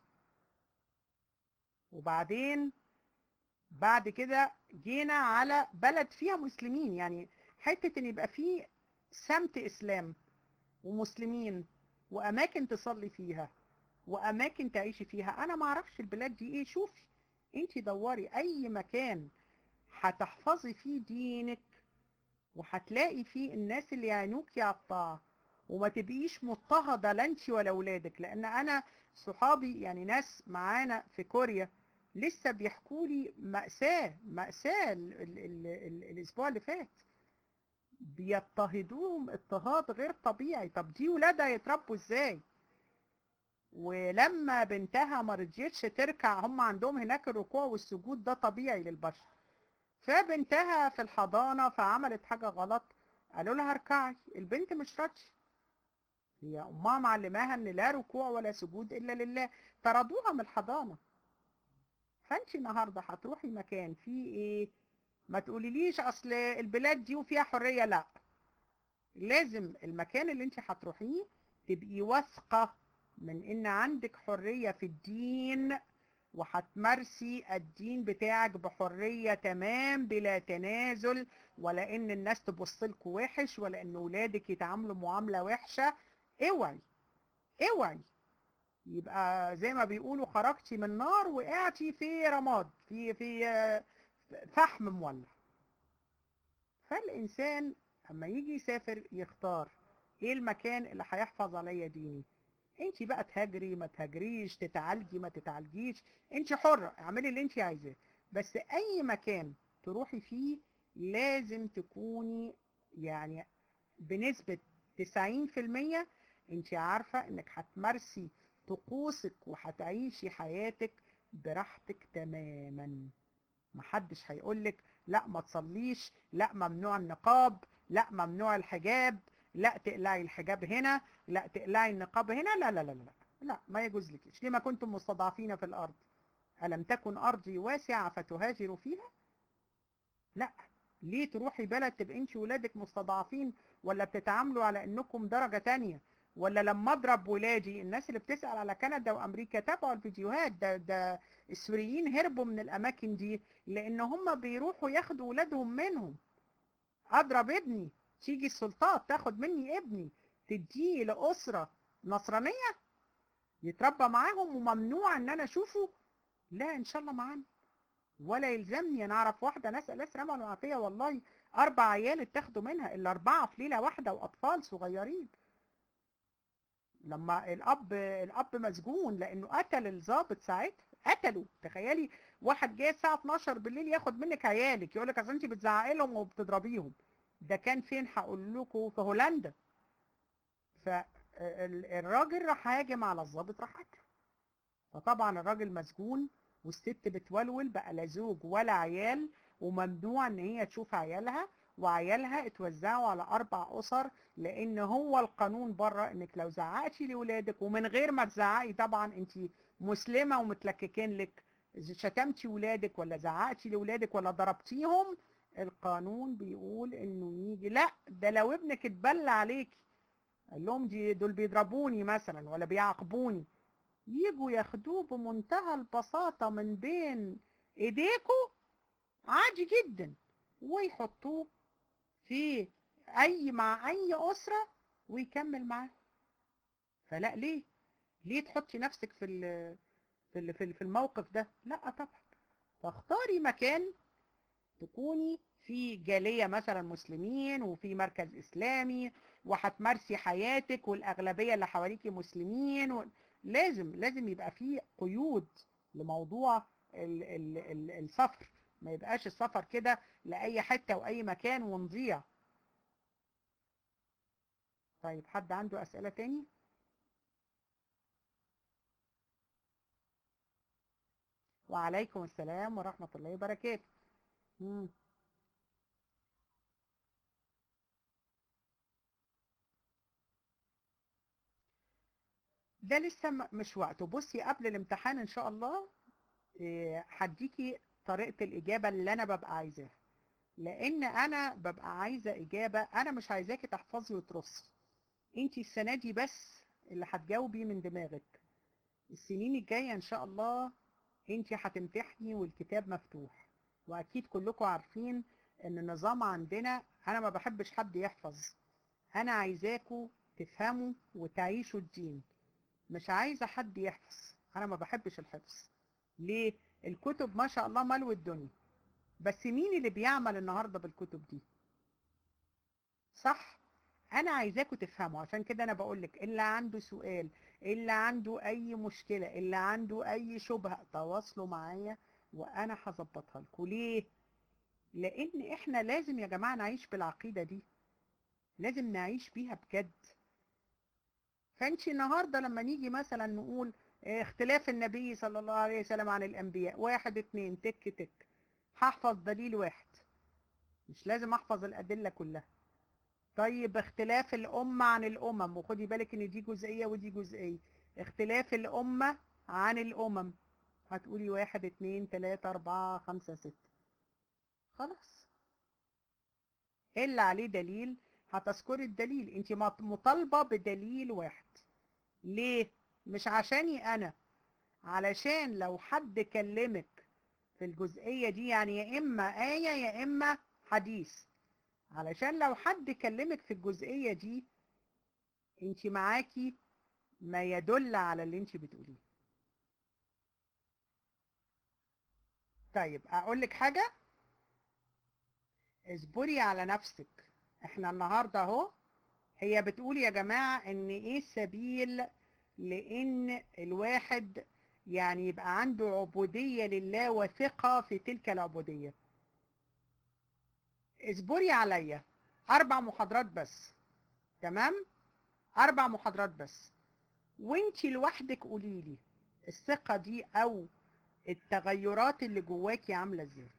وبعدين بعد كده جينا على بلد فيها مسلمين، يعني حتة ان يبقى فيه سمت اسلام ومسلمين واماكن تصلي فيها واماكن تعيشي فيها. انا ما اعرفش البلاد دي ايه، شوفي انتي دوري اي مكان هتحفظي فيه دينك، وهتلاقي فيه الناس اللي يعينوكي على الطاعة، وما تبقيش مضطهدة لا انتي ولا اولادك. لان انا صحابي يعني ناس معانا في كوريا لسه بيحكوا لي مأساة مأساة ال ال ال ال الاسبوع اللي فات، بيضطهدوهم اضطهاد غير طبيعي. طب دي ولادها يتربوا ازاي؟ ولما بنتها ما رضيتش تركع، هم عندهم هناك الركوع والسجود ده طبيعي للبشر، فبنتها في الحضانة فعملت حاجة غلط، قالوا لها اركعي، البنت مش راضية، هي امها معلماها ان لا ركوع ولا سجود الا لله، طردوها من الحضانة. فانت النهارده هتروحي مكان فيه ايه؟ ما تقوليليش اصل البلاد دي وفيها حرية، لا، لازم المكان اللي انت هتروحيه تبقي واثقة من ان عندك حرية في الدين، وهتمارسي الدين بتاعك بحرية تمام بلا تنازل، ولا ان الناس تبص لكوا وحش، ولا ان ولادك يتعاملوا معاملة وحشة. اوعي، اوعي يبقى زي ما بيقولوا خرجتي من نار وقعتي في رماد، في في آه، فحم مولع. فالإنسان أما يجي يسافر يختار إيه المكان اللي هيحفظ عليا ديني. انت بقى تهاجري ما تهاجريش، تتعالجي ما تتعالجيش، انت حرة، اعملي اللي انت عايزاه. بس أي مكان تروحي فيه لازم تكوني يعني بنسبة تسعين في المية انت عارفة انك هتمارسي طقوسك وهتعيشي حياتك براحتك تماما. محدش هيقولك لا ما تصليش، لا ممنوع النقاب، لا ممنوع الحجاب، لا تقلعي الحجاب هنا، لا تقلعي النقاب هنا، لا لا لا لا لا، ما يجوز لكيش. لما كنتم مستضعفين في الأرض ألم تكن أرضي واسعة فتهاجروا فيها؟ لا. ليه تروحي بلد تبقى انت ولادك مستضعفين، ولا بتتعاملوا على انكم درجة تانية، ولا لما اضرب ولادي. الناس اللي بتسأل على كندا وامريكا تابعوا الفيديوهات، ده ده السوريين هربوا من الاماكن دي لان هم بيروحوا ياخدوا ولادهم منهم. اضرب ابني، تيجي السلطات تاخد مني ابني تديه لأسرة نصرانية يتربى معاهم وممنوع ان انا اشوفه؟ لا ان شاء الله معانا، ولا يلزمني. انا اعرف واحده، نسال الله السلامه والعافيه، والله اربع عيال اتاخدوا منها، الاربعه في ليله واحده واطفال صغيرين. لما الاب الاب مسجون لانه قتل الضابط ساعتها، قتله. تخيلي واحد جاي الساعه اتناشر بالليل ياخد منك عيالك، يقول لك اصل انت بتزعقي لهم وبتضربيهم. ده كان فين؟ هقول لكم في هولندا. فالراجل راح هاجم على الضابط، راح قتله. فطبعا الراجل مسجون والست بتولول، بقى لا زوج ولا عيال، وممنوع ان هي تشوف عيالها، وعيالها اتوزعوا على اربع اسر. لان هو القانون بره انك لو زعقتي لاولادك ومن غير ما تزعقي، طبعا انت مسلمه ومتلككين لك، شتمتي ولادك ولا زعقتي لاولادك ولا ضربتيهم، القانون بيقول انه يجي. لا ده لو ابنك اتبلى عليكي، قال لهم دي دول بيضربوني مثلا ولا بيعاقبوني، يجوا ياخدوه بمنتهى البساطة من بين ايديكوا عادي جدا، ويحطوه في اي مع اي اسرة ويكمل معاه. فلا، ليه ليه تحطي نفسك في ال- في ال- في ال- في الموقف ده؟ لا طبعا. فاختاري مكان تكوني في جالية مثلا مسلمين وفي مركز إسلامي، وهتمارسي حياتك والأغلبية اللي حواليكي مسلمين و... لازم لازم يبقى في قيود لموضوع ال ال ال السفر. ما يبقاش السفر كده لأي حتة وأي مكان ونضيع. طيب حد عنده أسئلة تاني؟ وعليكم السلام ورحمة الله وبركاته. مم. ده لسه م- مش وقته. بصي قبل الامتحان إن شاء الله إيه، هديكي طريقة الإجابة اللي أنا ببقى عايزاها. لأن أنا ببقى عايزة إجابة، أنا مش عايزاكي تحفظي وترصي. أنتي السنة دي بس اللي هتجاوبي من دماغك. السنين الجاية إن شاء الله أنتي هتمتحني والكتاب مفتوح. وأكيد كلكم عارفين إن النظام عندنا، أنا ما بحبش حد يحفظ. أنا عايزاكوا تفهموا وتعيشوا الدين. مش عايزة حد يحفظ، أنا ما بحبش الحفظ. ليه؟ الكتب ما شاء الله ملو الدنيا، بس مين اللي بيعمل النهاردة بالكتب دي؟ صح؟ انا عايزاكم تفهموا. عشان كده انا بقولك اللي عنده سؤال، اللي عنده اي مشكلة، اللي عنده اي شبهة، تواصلوا معايا وانا هظبطها لكم. ليه؟ لان احنا لازم يا جماعة نعيش بالعقيدة دي، لازم نعيش بيها بجد. فانت النهاردة لما نيجي مثلا نقول اه، اختلاف النبي صلى الله عليه وسلم عن الانبياء، واحد اتنين تك تك، هحفظ دليل واحد، مش لازم احفظ الادلة كلها. طيب اختلاف الأمة عن الأمم، وخدي بالك إن دي جزئية ودي جزئية. اختلاف الأمة عن الأمم، هتقولي واحد اتنين تلاتة أربعة خمسة ستة، خلاص. إيه اللي عليه دليل هتذكري الدليل. انت مطالبة بدليل واحد. ليه؟ مش عشاني أنا، علشان لو حد كلمك في الجزئية دي، يعني يا إما آية يا إما حديث، علشان لو حد كلمك في الجزئية دي انت معاكي ما يدل على اللي انت بتقوليه. طيب اقول لك حاجه، اصبري على نفسك. احنا النهارده اهو، هي بتقول يا جماعه ان ايه السبيل لان الواحد يعني يبقى عنده عبوديه لله وثقه في تلك العبوديه. اصبري عليا، اربع محاضرات بس. تمام، اربع محاضرات بس، وانتي لوحدك قولي لي الثقه دي او التغيرات اللي جواكي عامله ازاي.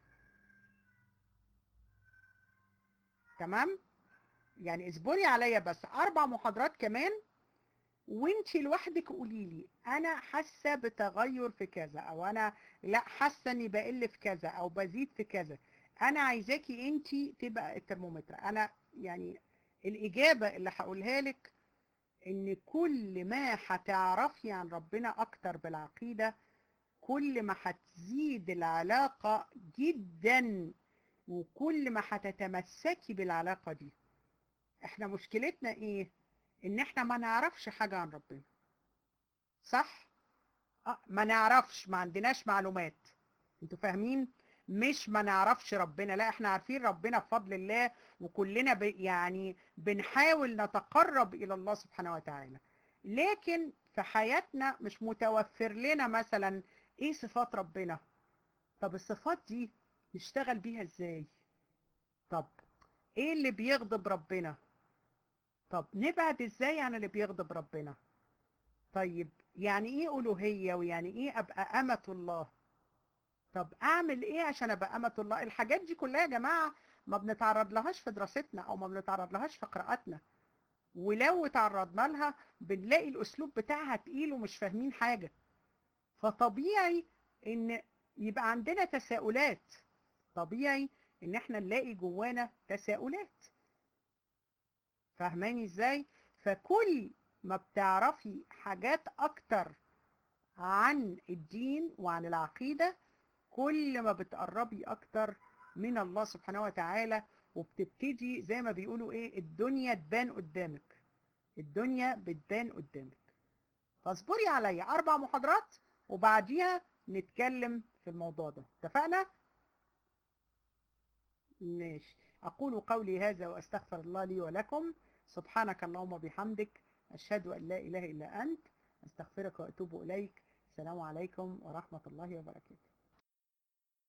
تمام، يعني اصبري عليا بس اربع محاضرات كمان، وانتي لوحدك قولي لي انا حاسه بتغير في كذا، او انا لا حاسه اني بقل في كذا او بزيد في كذا. انا عايزاكي انتي تبقى الترمومتر. انا يعني الاجابه اللي هقولها لك ان كل ما هتعرفي عن ربنا اكتر بالعقيدة، كل ما هتزيد العلاقة جدا، وكل ما هتتمسكي بالعلاقة دي. احنا مشكلتنا ايه؟ ان احنا ما نعرفش حاجة عن ربنا، صح؟ آه، ما نعرفش، ما عندناش معلومات. انتوا فاهمين؟ مش ما نعرفش ربنا، لا احنا عارفين ربنا بفضل الله، وكلنا ب... يعني بنحاول نتقرب الى الله سبحانه وتعالى، لكن في حياتنا مش متوفر لنا مثلا ايه صفات ربنا. طب الصفات دي نشتغل بيها ازاي؟ طب ايه اللي بيغضب ربنا؟ طب نبعد ازاي عن اللي بيغضب ربنا؟ طيب يعني ايه ألوهية، ويعني ايه ابقى أمة الله؟ طب اعمل ايه عشان ابقى أمة الله؟ الحاجات دي كلها يا جماعة ما بنتعرض لهاش في دراستنا، او ما بنتعرض لهاش في قراءاتنا، ولو تعرضنا لها بنلاقي الاسلوب بتاعها تقيل ومش فاهمين حاجة. فطبيعي ان يبقى عندنا تساؤلات، طبيعي ان احنا نلاقي جوانا تساؤلات. فاهماني ازاي؟ فكل ما بتعرفي حاجات اكتر عن الدين وعن العقيدة، كل ما بتقربي اكتر من الله سبحانه وتعالى، وبتبتدي زي ما بيقولوا ايه، الدنيا تبان قدامك، الدنيا بتبان قدامك. فاصبري عليا اربع محاضرات وبعديها نتكلم في الموضوع ده، اتفقنا؟ ماشي. اقول قولي هذا واستغفر الله لي ولكم. سبحانك اللهم وبحمدك، اشهد ان لا اله الا انت، استغفرك واتوب اليك. السلام عليكم ورحمة الله وبركاته.